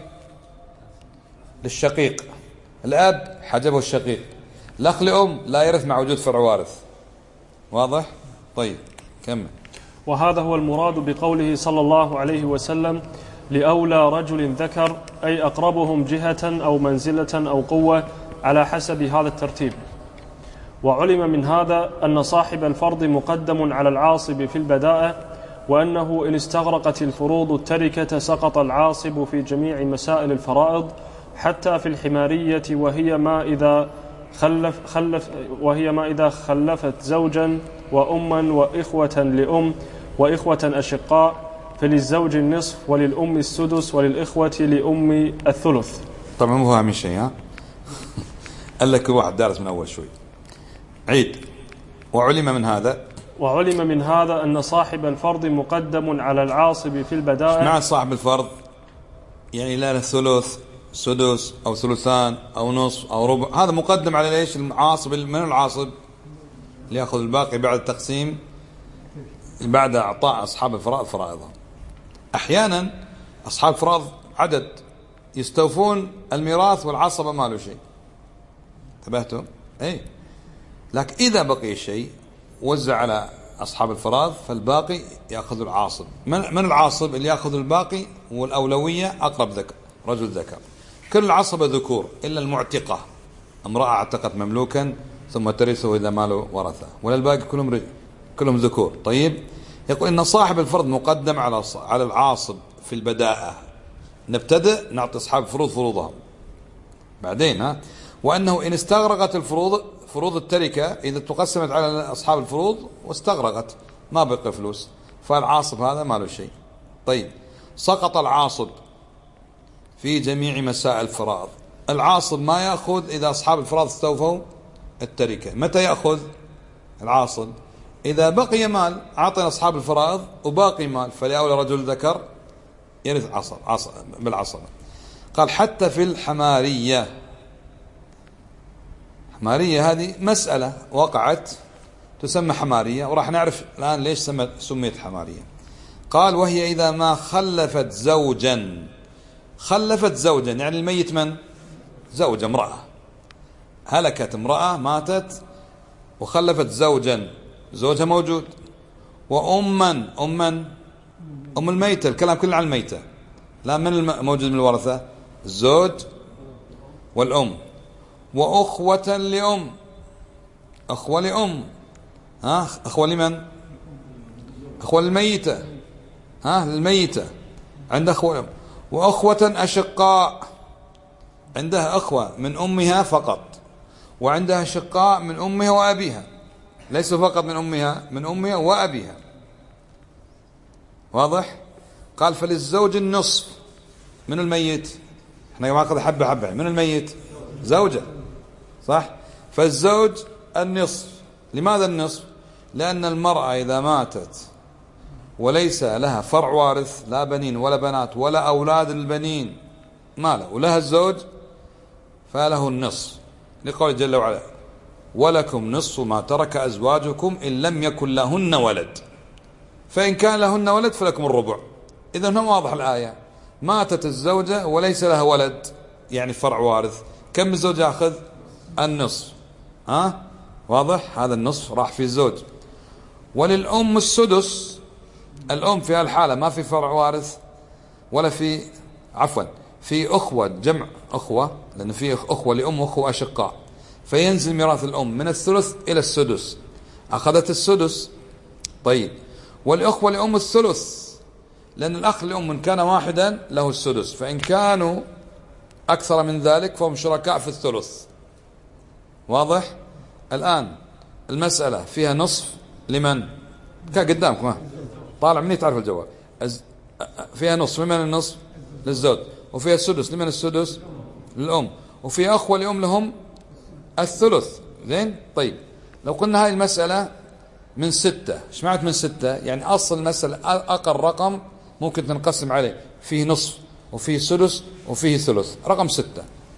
للشقيق. الأب حجبه الشقيق، الأخ لأم لا يرث مع وجود فرع وارث. واضح؟ طيب، كمل. وهذا هو المراد بقوله صلى الله عليه وسلم: لأولى رجل ذكر، أي أقربهم جهة أو منزلة أو قوة على حسب هذا الترتيب. وعلم من هذا أن صاحب الفرض مقدم على العاصب في البداءة، وأنه إن استغرقت الفروض التركة سقط العاصب في جميع مسائل الفرائض، حتى في الحمارية، وهي ما إذا خلفت زوجا وأما وإخوة لأم وإخوة أشقاء، فللزوج النصف وللأم السدس وللإخوة لأم الثلث. طبعا مو فاهم شيء. قال لك واحد دارس من أول شوي، عيد. وعلم من هذا أن صاحب الفرض مقدم على العاصب في البداءة. مع صاحب الفرض يعني لا ثلث، سدس أو ثلثان أو نصف أو ربع، هذا مقدم على ليش؟ العاصب. من العاصب اللي يأخذ الباقي بعد التقسيم، بعد إعطاء أصحاب الفرائض فرائضهم. أحيانا أصحاب الفرائض عدد يستوفون الميراث والعصبة ما له شيء. انتبهتم؟ لكن إذا بقي شيء وزع على أصحاب الفرائض، فالباقي يأخذ العاصب. من العاصب اللي يأخذ الباقي؟ والأولوية أقرب ذكر، رجل ذكر. كل العصبة ذكور إلا المعتقة، امرأة اعتقت مملوكا ثم ترثه إذا ماله ورثه، ولا الباقي كلهم ذكور. طيب، يقول إن صاحب الفرض مقدم على العاصب في البداءة. نبتدأ نعطي أصحاب الفروض فروضهم بعدين. وأنه إن استغرقت فروض التركة، إذا تقسمت على أصحاب الفروض واستغرقت ما بقى فلوس، فالعاصب هذا ما له شيء. طيب، سقط العاصب في جميع مسائل الفرائض. العاصب ما يأخذ إذا أصحاب الفرائض استوفوا التركة. متى يأخذ العاصب؟ إذا بقي مال، أعطينا أصحاب الفرائض وباقي مال، فلأولى رجل ذكر يرث بالعصبة. قال حتى في الحمارية. حمارية هذه مسألة وقعت تسمى حمارية، وراح نعرف الآن ليش سميت حمارية. قال: وهي إذا ما خلفت زوجا خلفت زوجا، يعني الميت من؟ زوجة، امرأة، هلكت امرأة ماتت وخلفت زوجا، زوجها موجود، وأما أم الميتة، الكلام كله عن الميتة، لا من موجود من الورثة؟ الزوج والأم، وأخوة لأم، أخوة لأم، أخوة لمن؟ أخوة الميتة، للميتة عند أخوة أم، وأخوة أشقاء، عندها أخوة من أمها فقط، وعندها شقاء من أمها وأبيها، ليسوا فقط من أمها، من أمها وأبيها. واضح؟ قال فللزوج النصف من الميت، احنا ناخذ حبة حبة من الميت، زوجة صح؟ فالزوج النصف. لماذا النصف؟ لأن المرأة إذا ماتت وليس لها فرع وارث، لا بنين ولا بنات ولا أولاد البنين، ما له، ولها الزوج، فله النصف، لقول جل وعلا ولكم نصف ما ترك أزواجكم إن لم يكن لهن ولد، فإن كان لهن ولد فلكم الربع. إذن هم واضح الآية، ماتت الزوجة وليس لها ولد، يعني فرع وارث، كم الزوج يأخذ؟ النصف. واضح؟ هذا النصف راح في الزوج. وللأم السدس، الأم في هالحالة ما في فرع وارث ولا في، عفوا، في أخوة، جمع أخوة، لأن في أخوة لأم وأخوة أشقاء، فينزل ميراث الأم من الثلث إلى السدس، أخذت السدس. طيب والأخوة لأم الثلث، لأن الأخ لأم إن كان واحدا له السدس، فإن كانوا أكثر من ذلك فهم شركاء في الثلث. واضح؟ الآن المسألة فيها نصف لمن؟ كان قدامكم، طالع مني تعرف الجواب. فيها نصف، لمن النصف؟ للزوج. وفيها السدس، لمن السدس؟ للأم. وفيها أخوة لأم لهم الثلث. زين؟ طيب لو قلنا هاي المسألة من 6، ايش معنى من 6؟ يعني أصل المسألة أقل رقم ممكن تنقسم عليه، فيه نصف وفيه سدس وفيه ثلث، رقم 6.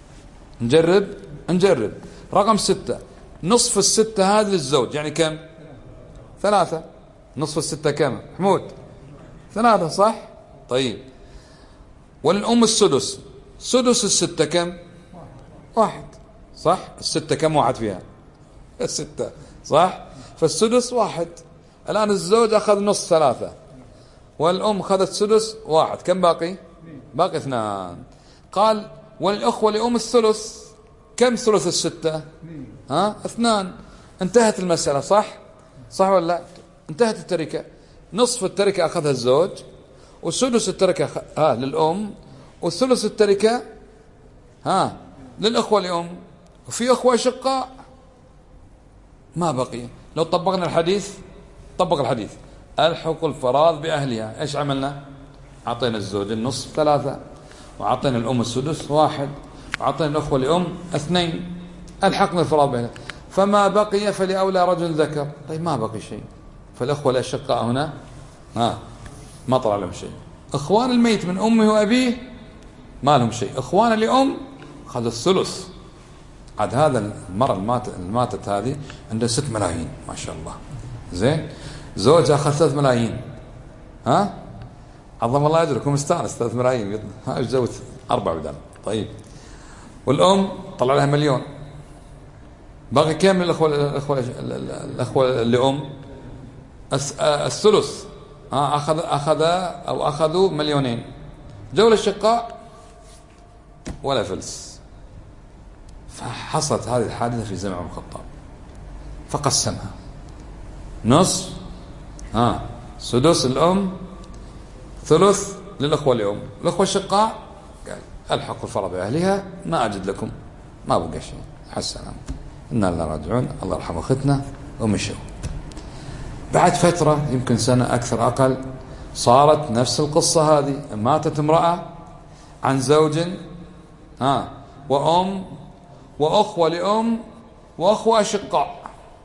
نجرب رقم 6. نصف 6 هذا للزوج، يعني كم؟ 3. نصف 6 كم حمود؟ 3 صح؟ طيب وللأم السدس، سدس 6 كم؟ 1 صح؟ 6 كم واحد فيها؟ 6 صح؟ فالسدس 1. الآن الزوج أخذ نص 3، والأم أخذت سدس 1، كم باقي؟ باقي 2. قال والأخوة لأم الثلث، كم ثلث 6؟ 2. انتهت المسألة صح؟ صح ولا لا؟ انتهت التركة. نصف التركة أخذها الزوج، وسدس التركة للأم، وثلث التركة للأخوة لأم، وفي أخوة شقاء ما بقي. لو طبقنا الحديث، طبق الحديث الحق الفراض بأهلها، ايش عملنا؟ أعطينا الزوج النصف 3، وأعطينا الأم السدس 1، وأعطينا الأخوة لأم 2، الحقنا الفراض بأهلها، فما بقي فلأولى رجل ذكر. طيب ما بقي شيء، فالأخوة الأشقاء هنا ما طلع لهم شيء. إخوان الميت من أمه وأبيه ما لهم شيء، إخوان لأم خذ الثلث. عاد هذا المرأة الماتت هذه عندها 6 ملايين ما شاء الله، زين، زوجها أخذ 3 ملايين، عظم الله أجركم، مستانس 3 ملايين، ايش زوج 4 بدل. طيب والأم طلع لها 1,000,000، باقي كم من الأخوة لأم؟ الثلث. أخذوا 2,000,000، جولة الشقاء ولا فلس. فحصلت هذه الحادثة في زمن عمر الخطاب، فقسمها نصف سدس الأم، ثلث للأخوة لأم، الأخوة الشقاء قال الحق الفرض بأهلها، ما أجد لكم، ما بقى شيء، حسنا إنا لا راجعون، الله يرحم أختنا. ومشوا. بعد فترة يمكن سنة أكثر أقل، صارت نفس القصة هذه، ماتت امرأة عن زوج وأم وأخوة لأم وأخوة أشقاء.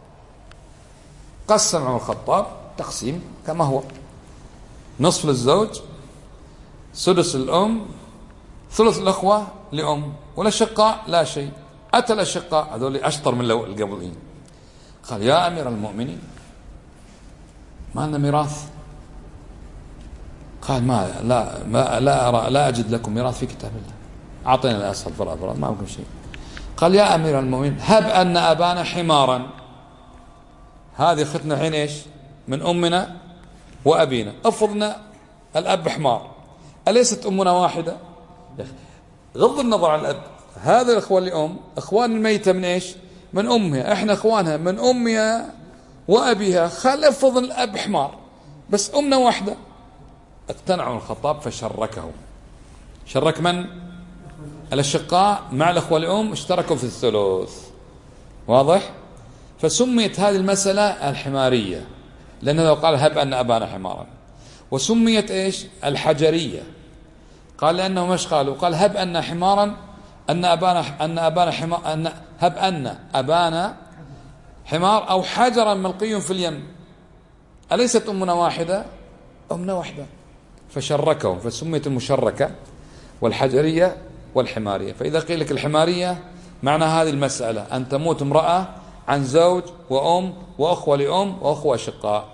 قسم عمر الخطاب تقسيم كما هو، نصف للزوج، سدس للأم، ثلث الأخوة لأم، والأشقاء لا شيء. أتى الأشقاء هذول أشطر من القبلين، قال يا أمير المؤمنين ما لنا ميراث. قال لا أرى لا أجد لكم ميراث في كتاب الله، أعطينا الأسهل فرع ما لكم شيء. قال يا أمير المؤمنين هب أن أبانا حمارا، هذه أختنا الحين إيش؟ من أمنا وأبينا، أفضنا الأب حمار، أليست أمنا واحدة؟ غض النظر عن الأب، هذا الأخوة لأم أخوان الميتة من إيش؟ من أمها، إحنا أخوانها من أمها وأبيها، خل أفضل الأب حمار بس أمنا واحدة. اقتنعوا الخطاب فشركهم. شرك من؟ الأشقاء مع الأخوة الأم اشتركوا في الثلث، واضح؟ فسميت هذه المسألة الحمارية، لأنه لو قال هب أن أبانا حمارا. وسميت إيش؟ الحجرية، قال لأنه مش قال هب أن حمارا أن أبانا حمار، هب أن أبانا حمار أو حجرا ملقي في اليم، أليست أمنا واحدة؟ أمنا واحدة. فشركهم، فسميت المشركة والحجرية والحمارية. فإذا قيل لك الحمارية معنى هذه المسألة أن تموت امرأة عن زوج وأم وأخوة لأم وأخوة أشقاء.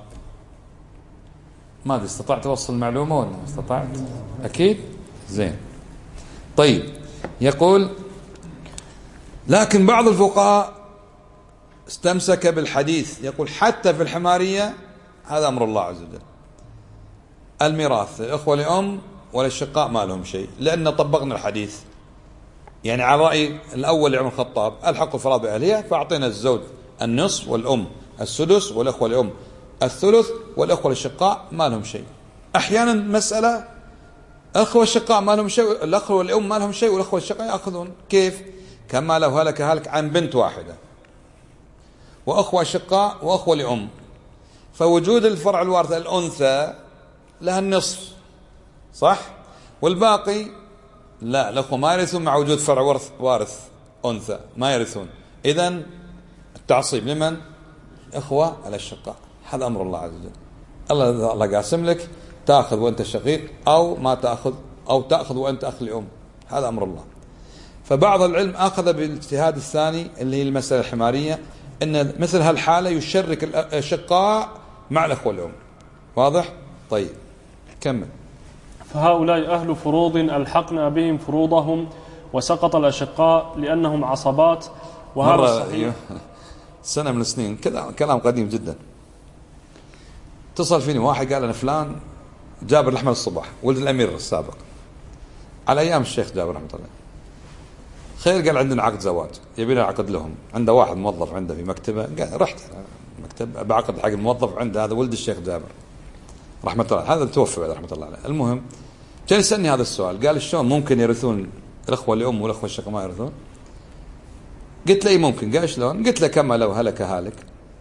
ماذا استطعت توصل المعلومة ولا استطعت؟ أكيد زين. طيب يقول لكن بعض الفقهاء استمسك بالحديث، يقول حتى في الحمارية هذا أمر الله عز وجل، الميراث الأخوة لأم والأشقاء ما لهم شيء، لأن طبقنا الحديث. يعني على رأي الأول لعمر الخطاب الحق الفرائض بأهلها، فأعطينا الزوج النصف والأم السدس والأخوة لأم الثلث والأخوة الأشقاء ما لهم شيء. أحيانا مسألة أخوة الشقاء ما لهم شيء، الأخوة والأم ما لهم شيء والأخوة الشقاء يأخذون. كيف؟ كما لو هلك عن بنت واحدة وأخوة شقاء وأخوة لأم، فوجود الفرع الوارث الأنثى لها النصف، صح؟ والباقي لا، الأخوة ما يرثون مع وجود فرع وارث أنثى ما يرثون. إذن التعصيب لمن؟ إخوة الأشقاء. هذا أمر الله عز وجل. الله قاسم لك تأخذ وأنت شقيق أو ما تأخذ، أو تأخذ وأنت أخ لأم، هذا أمر الله. فبعض العلم أخذ بالاجتهاد الثاني اللي هي المسألة الحمارية، أن مثل هالحالة يشرك الأشقاء مع الأخوة الأم. واضح؟ طيب كمل. فهؤلاء أهل فروض ألحقنا بهم فروضهم وسقط الأشقاء لأنهم عصبات. وهذا الصحيح. سنة من السنين كلام قديم جدا، اتصل فيني واحد قال أنا فلان جابر الأحمد الصباح ولد الأمير السابق على أيام الشيخ جابر رحمة الله، خير قال عندنا عقد زواج يبينا عقد لهم، عنده واحد موظف عنده في مكتبه، رحت مكتب بعقد حق الموظف عنده، هذا ولد الشيخ جابر رحمة الله، هذا توفى بعد رحمة الله عليه. المهم كان يسألني هذا السؤال، قال شلون ممكن يرثون الأخوة الأم والأخوة الشقة ما يرثون؟ قلت له ممكن. قال شلون؟ قلت له كما لو هلك هالك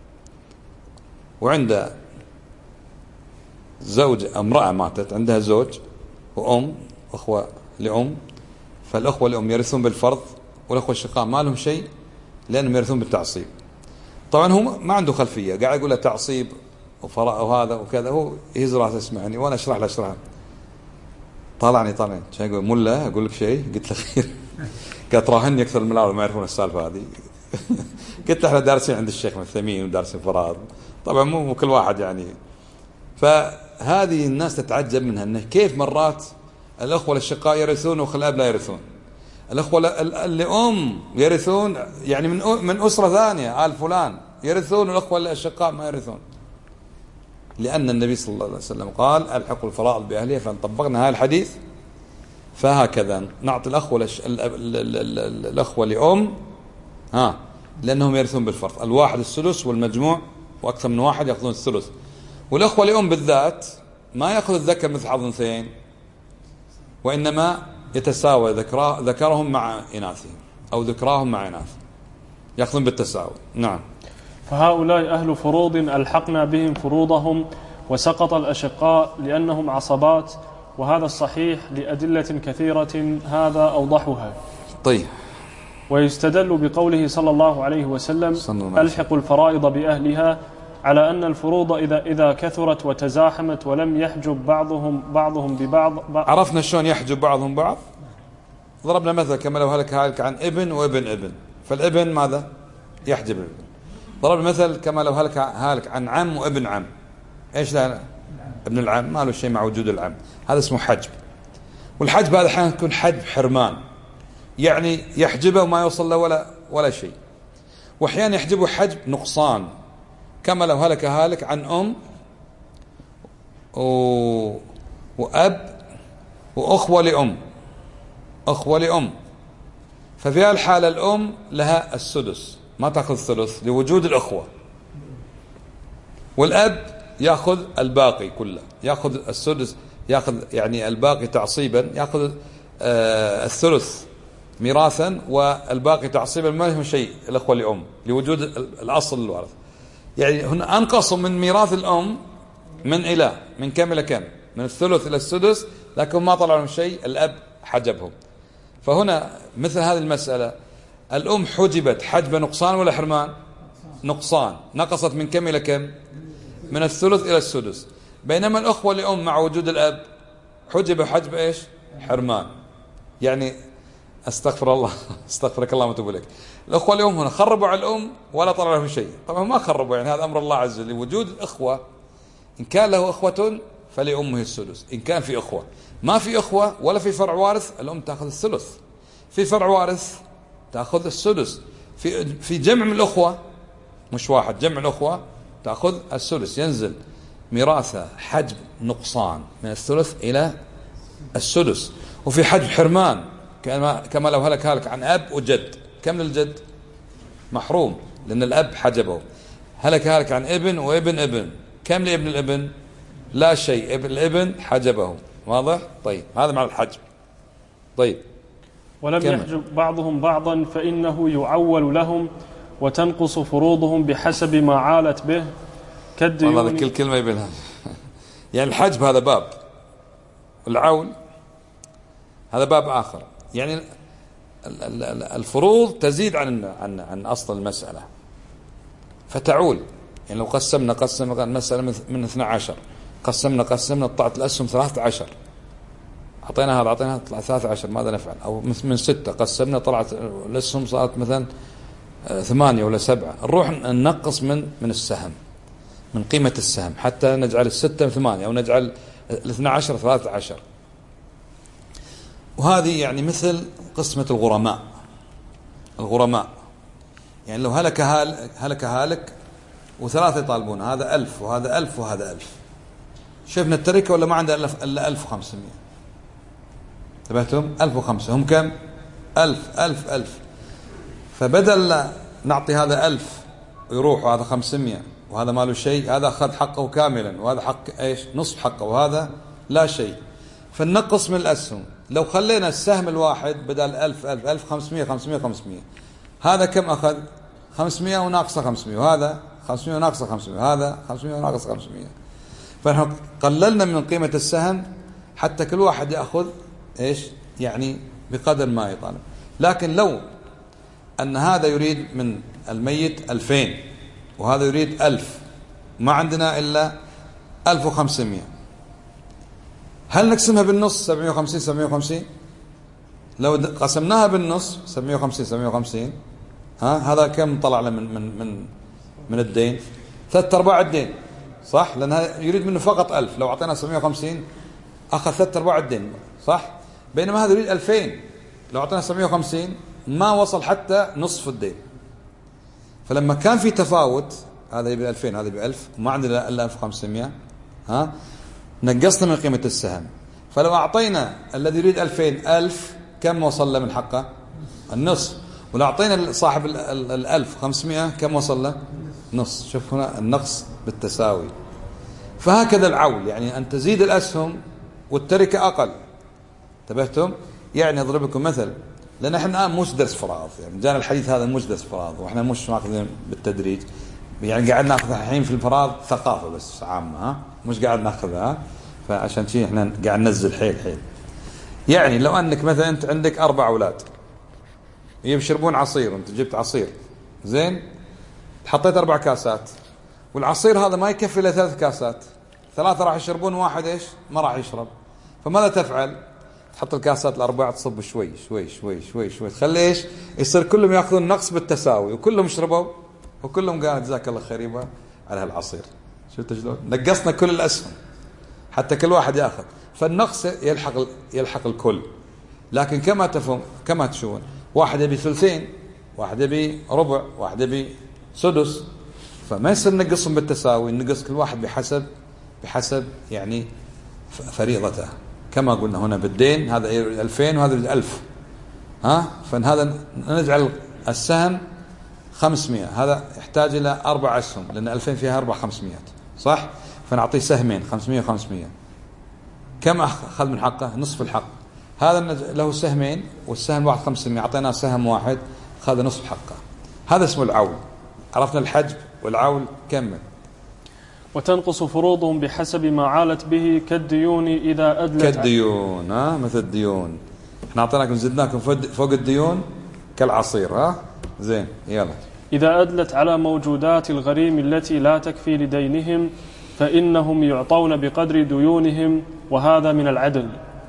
وعنده زوج، امرأة ماتت عندها زوج وأم أخوة لأم، فالأخوة الأم يرثون بالفرض والأخوة الشقاء ما لهم شيء لأنهم يرثون بالتعصيب. طبعا هو ما عنده خلفية، قاعد يقول له تعصيب وفراء وهذا وكذا، هو يهز راسه يسمعني وانا اشرح له. طالعني كان يقول ملا اقول لك شيء، قلت له خير. قال تراهني اكثر من الاول ما يعرفون السالفه هذه. قلت له احنا دارسين عند الشيخ الثمين ودارسين فرائض، طبعا مو كل واحد يعني. فهذه الناس تتعجب منها، انه كيف مرات الاخوه الاشقاء يرثون واخوه الاب لا يرثون، الاخوه الام يرثون يعني من اسره ثانيه آل فلان يرثون، والاخوه الاشقاء ما يرثون، لأن النبي صلى الله عليه وسلم قال الحقوا الفرائض بأهلها. فان طبقنا هذا الحديث فهكذا نعطي الأخوة لأم لأنهم يرثون بالفرض، الواحد الثلث والمجموع وأكثر من واحد يأخذون الثلث، والأخوة لأم بالذات ما يأخذ الذكر مثل حظ الأنثيين، وإنما يتساوى ذكرهم مع إناثهم أو ذكراهم مع إناث، يأخذون بالتساوي. نعم. فهؤلاء أهل فروض ألحقنا بهم فروضهم وسقط الأشقاء لأنهم عصبات، وهذا الصحيح لأدلة كثيرة هذا أوضحها. طيب. ويستدل بقوله صلى الله عليه وسلم ألحقوا الفرائض بأهلها على أن الفروض إذا كثرت وتزاحمت ولم يحجب بعضهم ببعض. عرفنا شلون يحجب بعضهم بعض؟ ضربنا مثل كما لو هلك عن ابن وابن ابن، فالابن ماذا؟ يحجب الابن. ضربنا مثل كما لو هلك عن عم وابن عم، ايش لا ابن العم ما له شيء مع وجود العم، هذا اسمه حجب. والحجب هذا أحيانا يكون حجب حرمان، يعني يحجبه وما يوصل له ولا شيء. وأحيانا يحجبه حجب نقصان، كما لو هلك هالك عن أم وأب وأخوة لأم، أخوة لأم، ففي هالحالة الأم لها السدس ما تأخذ الثلث لوجود الأخوة، والأب يأخذ الباقي كله، يأخذ السدس، يأخذ يعني الباقي تعصيبا، يأخذ الثلث ميراثا والباقي تعصيبا، ما له شيء الأخوة لأم لوجود الأصل الوارث. يعني هنا أنقصوا من ميراث الأم من كم إلى كم، من الثلث إلى السدس، لكن ما طلع لهم شيء، الأب حجبهم. فهنا مثل هذه المسألة الأم حجبت حجب نقصان ولا حرمان؟ نقصان، نقصت من كم إلى كم؟ من الثلث إلى السدس. بينما الأخوة لأم مع وجود الأب حجب حجب إيش؟ حرمان. يعني استغفر الله استغفرك الله وتوب إليك. الأخوة لأم هنا خربوا على الأم ولا طلع لهم شيء، طبعا ما خربوا، يعني هذا أمر الله عز وجل. وجود الأخوة إن كان له أخوة فلأمه السدس، إن كان في أخوة، ما في أخوة ولا في فرع وارث الأم تأخذ الثلث، في فرع وارث تأخذ السدس، في جمع من الأخوة مش واحد، جمع الأخوة تأخذ السدس، ينزل ميراثه حجب نقصان من الثلث إلى السدس. وفي حجب حرمان كما لو هلك عن أب وجد، كم للجد؟ محروم، لأن الأب حجبه. هلك عن ابن وابن ابن، كم لابن الابن؟ لا شيء، ابن الابن حجبه. واضح؟ طيب هذا معنى الحجب. طيب ولم يحجب بعضهم بعضا فإنه يعول لهم وتنقص فروضهم بحسب ما عالت به كالديون. والله كل كلمة يبينها يعني الحجب هذا باب، العول هذا باب آخر. يعني الفروض تزيد عن أصل المسألة فتعول. يعني لو قسمنا المسألة من 12، قسمنا طلعت الأسهم 13، أعطينا هذا أعطينا هذا طلع 13، ماذا نفعل؟ أو من 6 قسمنا طلعت الأسهم صارت مثلا 8 ولا 7، نروح ننقص من السهم، من قيمة السهم، حتى نجعل 6 8 أو نجعل 12 13. وهذه يعني مثل قسمة الغرماء. يعني لو هلك هالك وثلاثة يطالبون، هذا 1000 وهذا 1000 وهذا 1000، شفنا التركة ولا ما عنده إلا 1500؟ انتبهتم؟ 1005 هم كم؟ 1000. فبدل نعطي هذا 1000 ويروح وهذا 500 وهذا ما له شيء، هذا أخذ حقه كاملا وهذا حق إيش؟ نصف حقه وهذا لا شيء، فننقص من الأسهم. لو خلينا السهم الواحد بدل 1000 500 هذا كم أخذ؟ 500 وناقصة 500، وهذا 500 وناقصة 500، وهذا 500 وناقصة 500. فنحن قللنا من قيمة السهم حتى كل واحد يأخذ إيش؟ يعني بقدر ما يطالب. لكن لو أن هذا يريد من الميت 2000 وهذا يريد 1000، ما عندنا إلا 1500، هل نقسمها بالنص 750؟ لو قسمناها بالنص 750 هذا كم طلع له من الدين؟ 3/4 الدين، صح؟ لأن هذا يريد منه فقط 1000، لو أعطينا 750 أخذ 3/4 الدين، صح؟ بينما هذا يريد 2000، لو أعطينا 750 ما وصل حتى نصف الدين. فلما كان في تفاوت، هذا يبي 2000 هذا يبي 1000 وما عندنا إلا 1500، نقصنا من قيمة السهم. فلو أعطينا الذي يريد 2000 1000، كم وصل له من حقه؟ النصف. ولو أعطينا صاحب 1500 كم وصل له؟ نص. شوف هنا النقص بالتساوي. فهكذا العول، يعني أن تزيد الأسهم والتركة أقل. انتبهتم؟ يعني أضرب لكم مثل، لأن احنا الآن مش درس فراغ، يعني جانا الحديث هذا مش درس فراغ، وإحنا مش ماخذين بالتدريج، يعني قاعد ناخذ الحين في الفراغ ثقافة بس عامة، مش قاعد ناخذها، فعشان شيء احنا قاعد ننزل حيل. يعني لو أنك مثلا أنت عندك 4 أولاد يشربون عصير، أنت جبت عصير زين، حطيت 4 كاسات، والعصير هذا ما يكفي إلا 3 كاسات، 3 راح يشربون، واحد إيش؟ ما راح يشرب. فماذا تفعل؟ تحط الكاسات ال4 تصب شوي شوي شوي شوي شوي، تخلي إيش؟ يصير كلهم يأخذون نقص بالتساوي، وكلهم يشربوا، وكلهم قالوا جزاك الله خير يبا على هالعصير. شفت شلون؟ نقصنا كل الأسهم. حتى كل واحد يأخذ، فالنقص يلحق الكل. لكن كما تفهم كما تشوفون، واحد يبي ثلثين، واحد يبي ربع، واحد يبي سدس، فما يصير نقصهم بالتساوي، نقص كل واحد بحسب يعني فريضته. كما قلنا هنا بالدين، هذا 2000 وهذا 1000، فهذا نجعل السهم 500، هذا يحتاج إلى 4 أسهم، لأن 2000 فيها 4 500 صح؟ فنعطيه سهمين 500 500. كم أخذ من حقه؟ نصف الحق. هذا له سهمين والسهم واحد 500، أعطيناه سهم واحد، خذ نصف حقه. هذا اسمه العول. عرفنا الحجب والعول. كمل. وتنقص فروضهم بحسب ما عالت به كالديون إذا أدلت. كالديون، مثل الديون. احنا أعطيناكم زدناكم فوق الديون كالعصير. زين يلا. إذا أدلت على موجودات الغريم التي لا تكفي لدينهم فإنهم يعطون بقدر ديونهم، وهذا من العدل.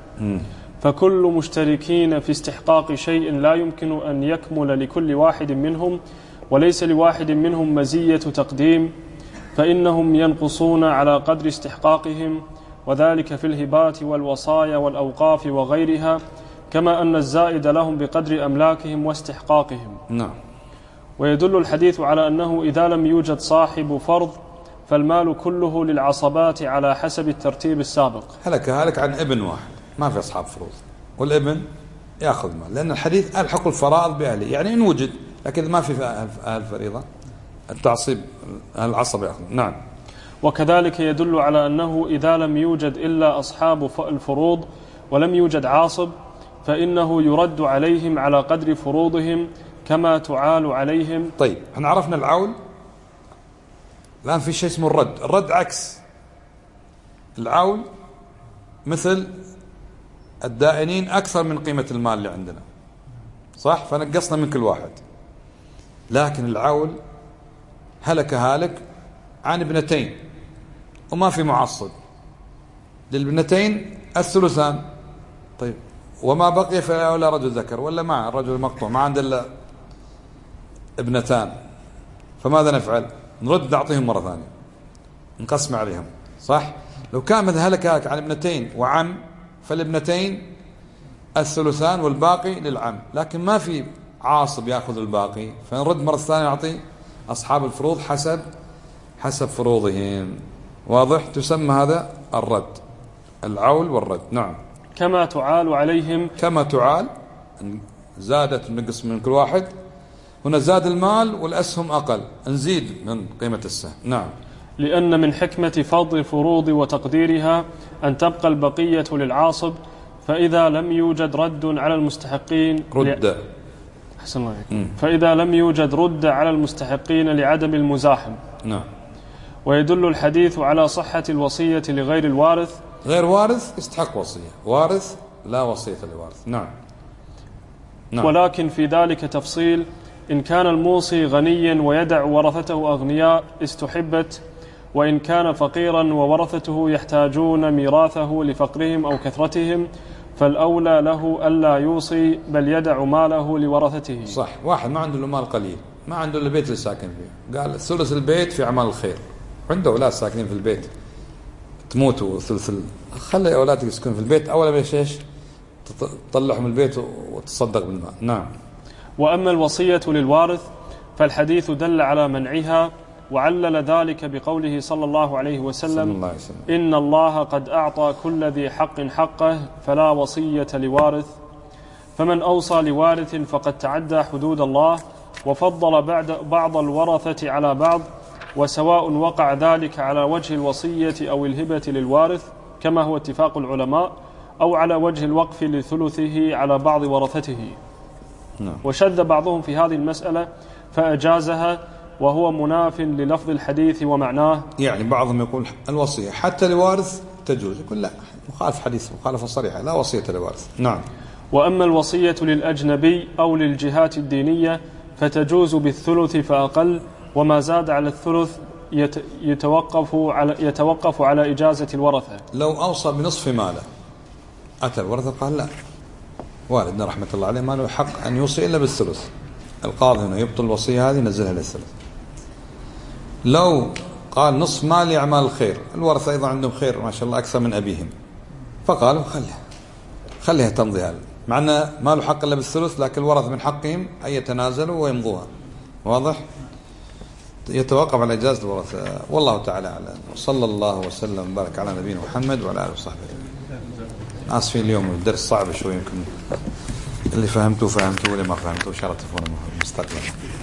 فكل مشتركين في استحقاق شيء لا يمكن أن يكمل لكل واحد منهم، وليس لواحد منهم مزية تقديم، فإنهم ينقصون على قدر استحقاقهم، وذلك في الهبات والوصايا والأوقاف وغيرها، كما أن الزائد لهم بقدر أملاكهم واستحقاقهم. نعم. ويدل الحديث على أنه إذا لم يوجد صاحب فرض فالمال كله للعصبات على حسب الترتيب السابق. هلك عن ابن واحد، ما في أصحاب فروض، والابن يأخذ مال، لأن الحديث ألحق الفرائض بأهله، يعني إن وجد، لكن ما في أهل فريضة التعصيب العصب يأخذ. نعم. وكذلك يدل على أنه إذا لم يوجد إلا أصحاب الفروض ولم يوجد عاصب فإنه يرد عليهم على قدر فروضهم كما تعال عليهم. طيب احنا عرفنا العول، الآن في شيء اسمه الرد. الرد عكس العول، مثل الدائنين أكثر من قيمة المال اللي عندنا صح، فنقصنا من كل واحد. لكن العول هلك عن ابنتين وما في معصب، للابنتين الثلثان. طيب وما بقي فلا رجل ذكر، ولا مع الرجل مقطوع ما عنده إلا ابنتان، فماذا نفعل؟ نرد نعطيهم مرة ثانية، نقسم عليهم صح. لو كان مثل هلك عن ابنتين وعم، فالابنتين الثلثان والباقي للعم، لكن ما في عاصب يأخذ الباقي، فنرد مرة ثانية نعطي أصحاب الفروض حسب فروضهم. واضح؟ تسمى هذا الرد، العول والرد. نعم. كما تعال عليهم، كما تعال، زادت النقص من كل واحد، هنا زاد المال والأسهم أقل، نزيد من قيمة السهم. نعم. لأن من حكمة فرض الفروض وتقديرها أن تبقى البقية للعاصب، فإذا لم يوجد رد على المستحقين أحسن الله عليكم. فإذا لم يوجد رد على المستحقين لعدم المزاحم. نعم. ويدل الحديث على صحة الوصية لغير الوارث. غير وارث يستحق وصية، وارث لا وصية لوارث. نعم. ولكن في ذلك تفصيل، إن كان الموصي غنيا ويدع ورثته أغنياء استحبت، وإن كان فقيرا وورثته يحتاجون ميراثه لفقرهم أو كثرتهم فالأولى له ألا يوصي بل يدع ماله لورثته. صح. واحد ما عنده مال قليل، ما عنده إلا البيت اللي ساكن فيه، قال ثلث البيت في أعمال الخير، عنده أولاد ساكنين في البيت، تموتوا ثلث خلي أولادك يسكنون في البيت، أولا بيش إيش تطلعهم البيت وتصدق بالمال. نعم. وأما الوصية للوارث فالحديث دل على منعها، وعلل ذلك بقوله صلى الله عليه وسلم: إن الله قد أعطى كل ذي حق حقه فلا وصية لوارث. فمن أوصى لوارث فقد تعدى حدود الله وفضل بعض الورثة على بعض، وسواء وقع ذلك على وجه الوصية أو الهبة للوارث كما هو اتفاق العلماء، أو على وجه الوقف لثلثه على بعض ورثته. وشذ بعضهم في هذه المسألة فأجازها، وهو مناف للفظ الحديث ومعناه. يعني بعضهم يقول الوصية حتى لوارث تجوز، يقول لا، مخالف حديث مخالفة صريحة، لا وصية لوارث. نعم. وأما الوصية للأجنبي أو للجهات الدينية فتجوز بالثلث فأقل، وما زاد على الثلث يتوقف على إجازة الورثة. لو أوصى بنصف ماله أتى الورثة قال لا، والدنا رحمة الله عليه ما له حق أن يوصي إلا بالثلث، القاضي هنا يبطل الوصية هذه ينزلها للثلث. لو قال نصف مالي أعمال الخير، الورثة أيضا عندهم خير ما شاء الله أكثر من أبيهم، فقالوا خليها تمضي هذا، مع أنه ما له حق إلا بالثلث، لكن الورثة من حقهم أن يتنازلوا ويمضوها. واضح؟ يتوقف على إجازة الورثة. والله تعالى أعلم، وصلى الله وسلم وبارك على نبينا محمد وعلى آله وصحبه. آسفين اليوم الدرس صعب شوي، يمكن اللي فهمته واللي ما فهمته إن شاء الله تفهمونه مستقبلا.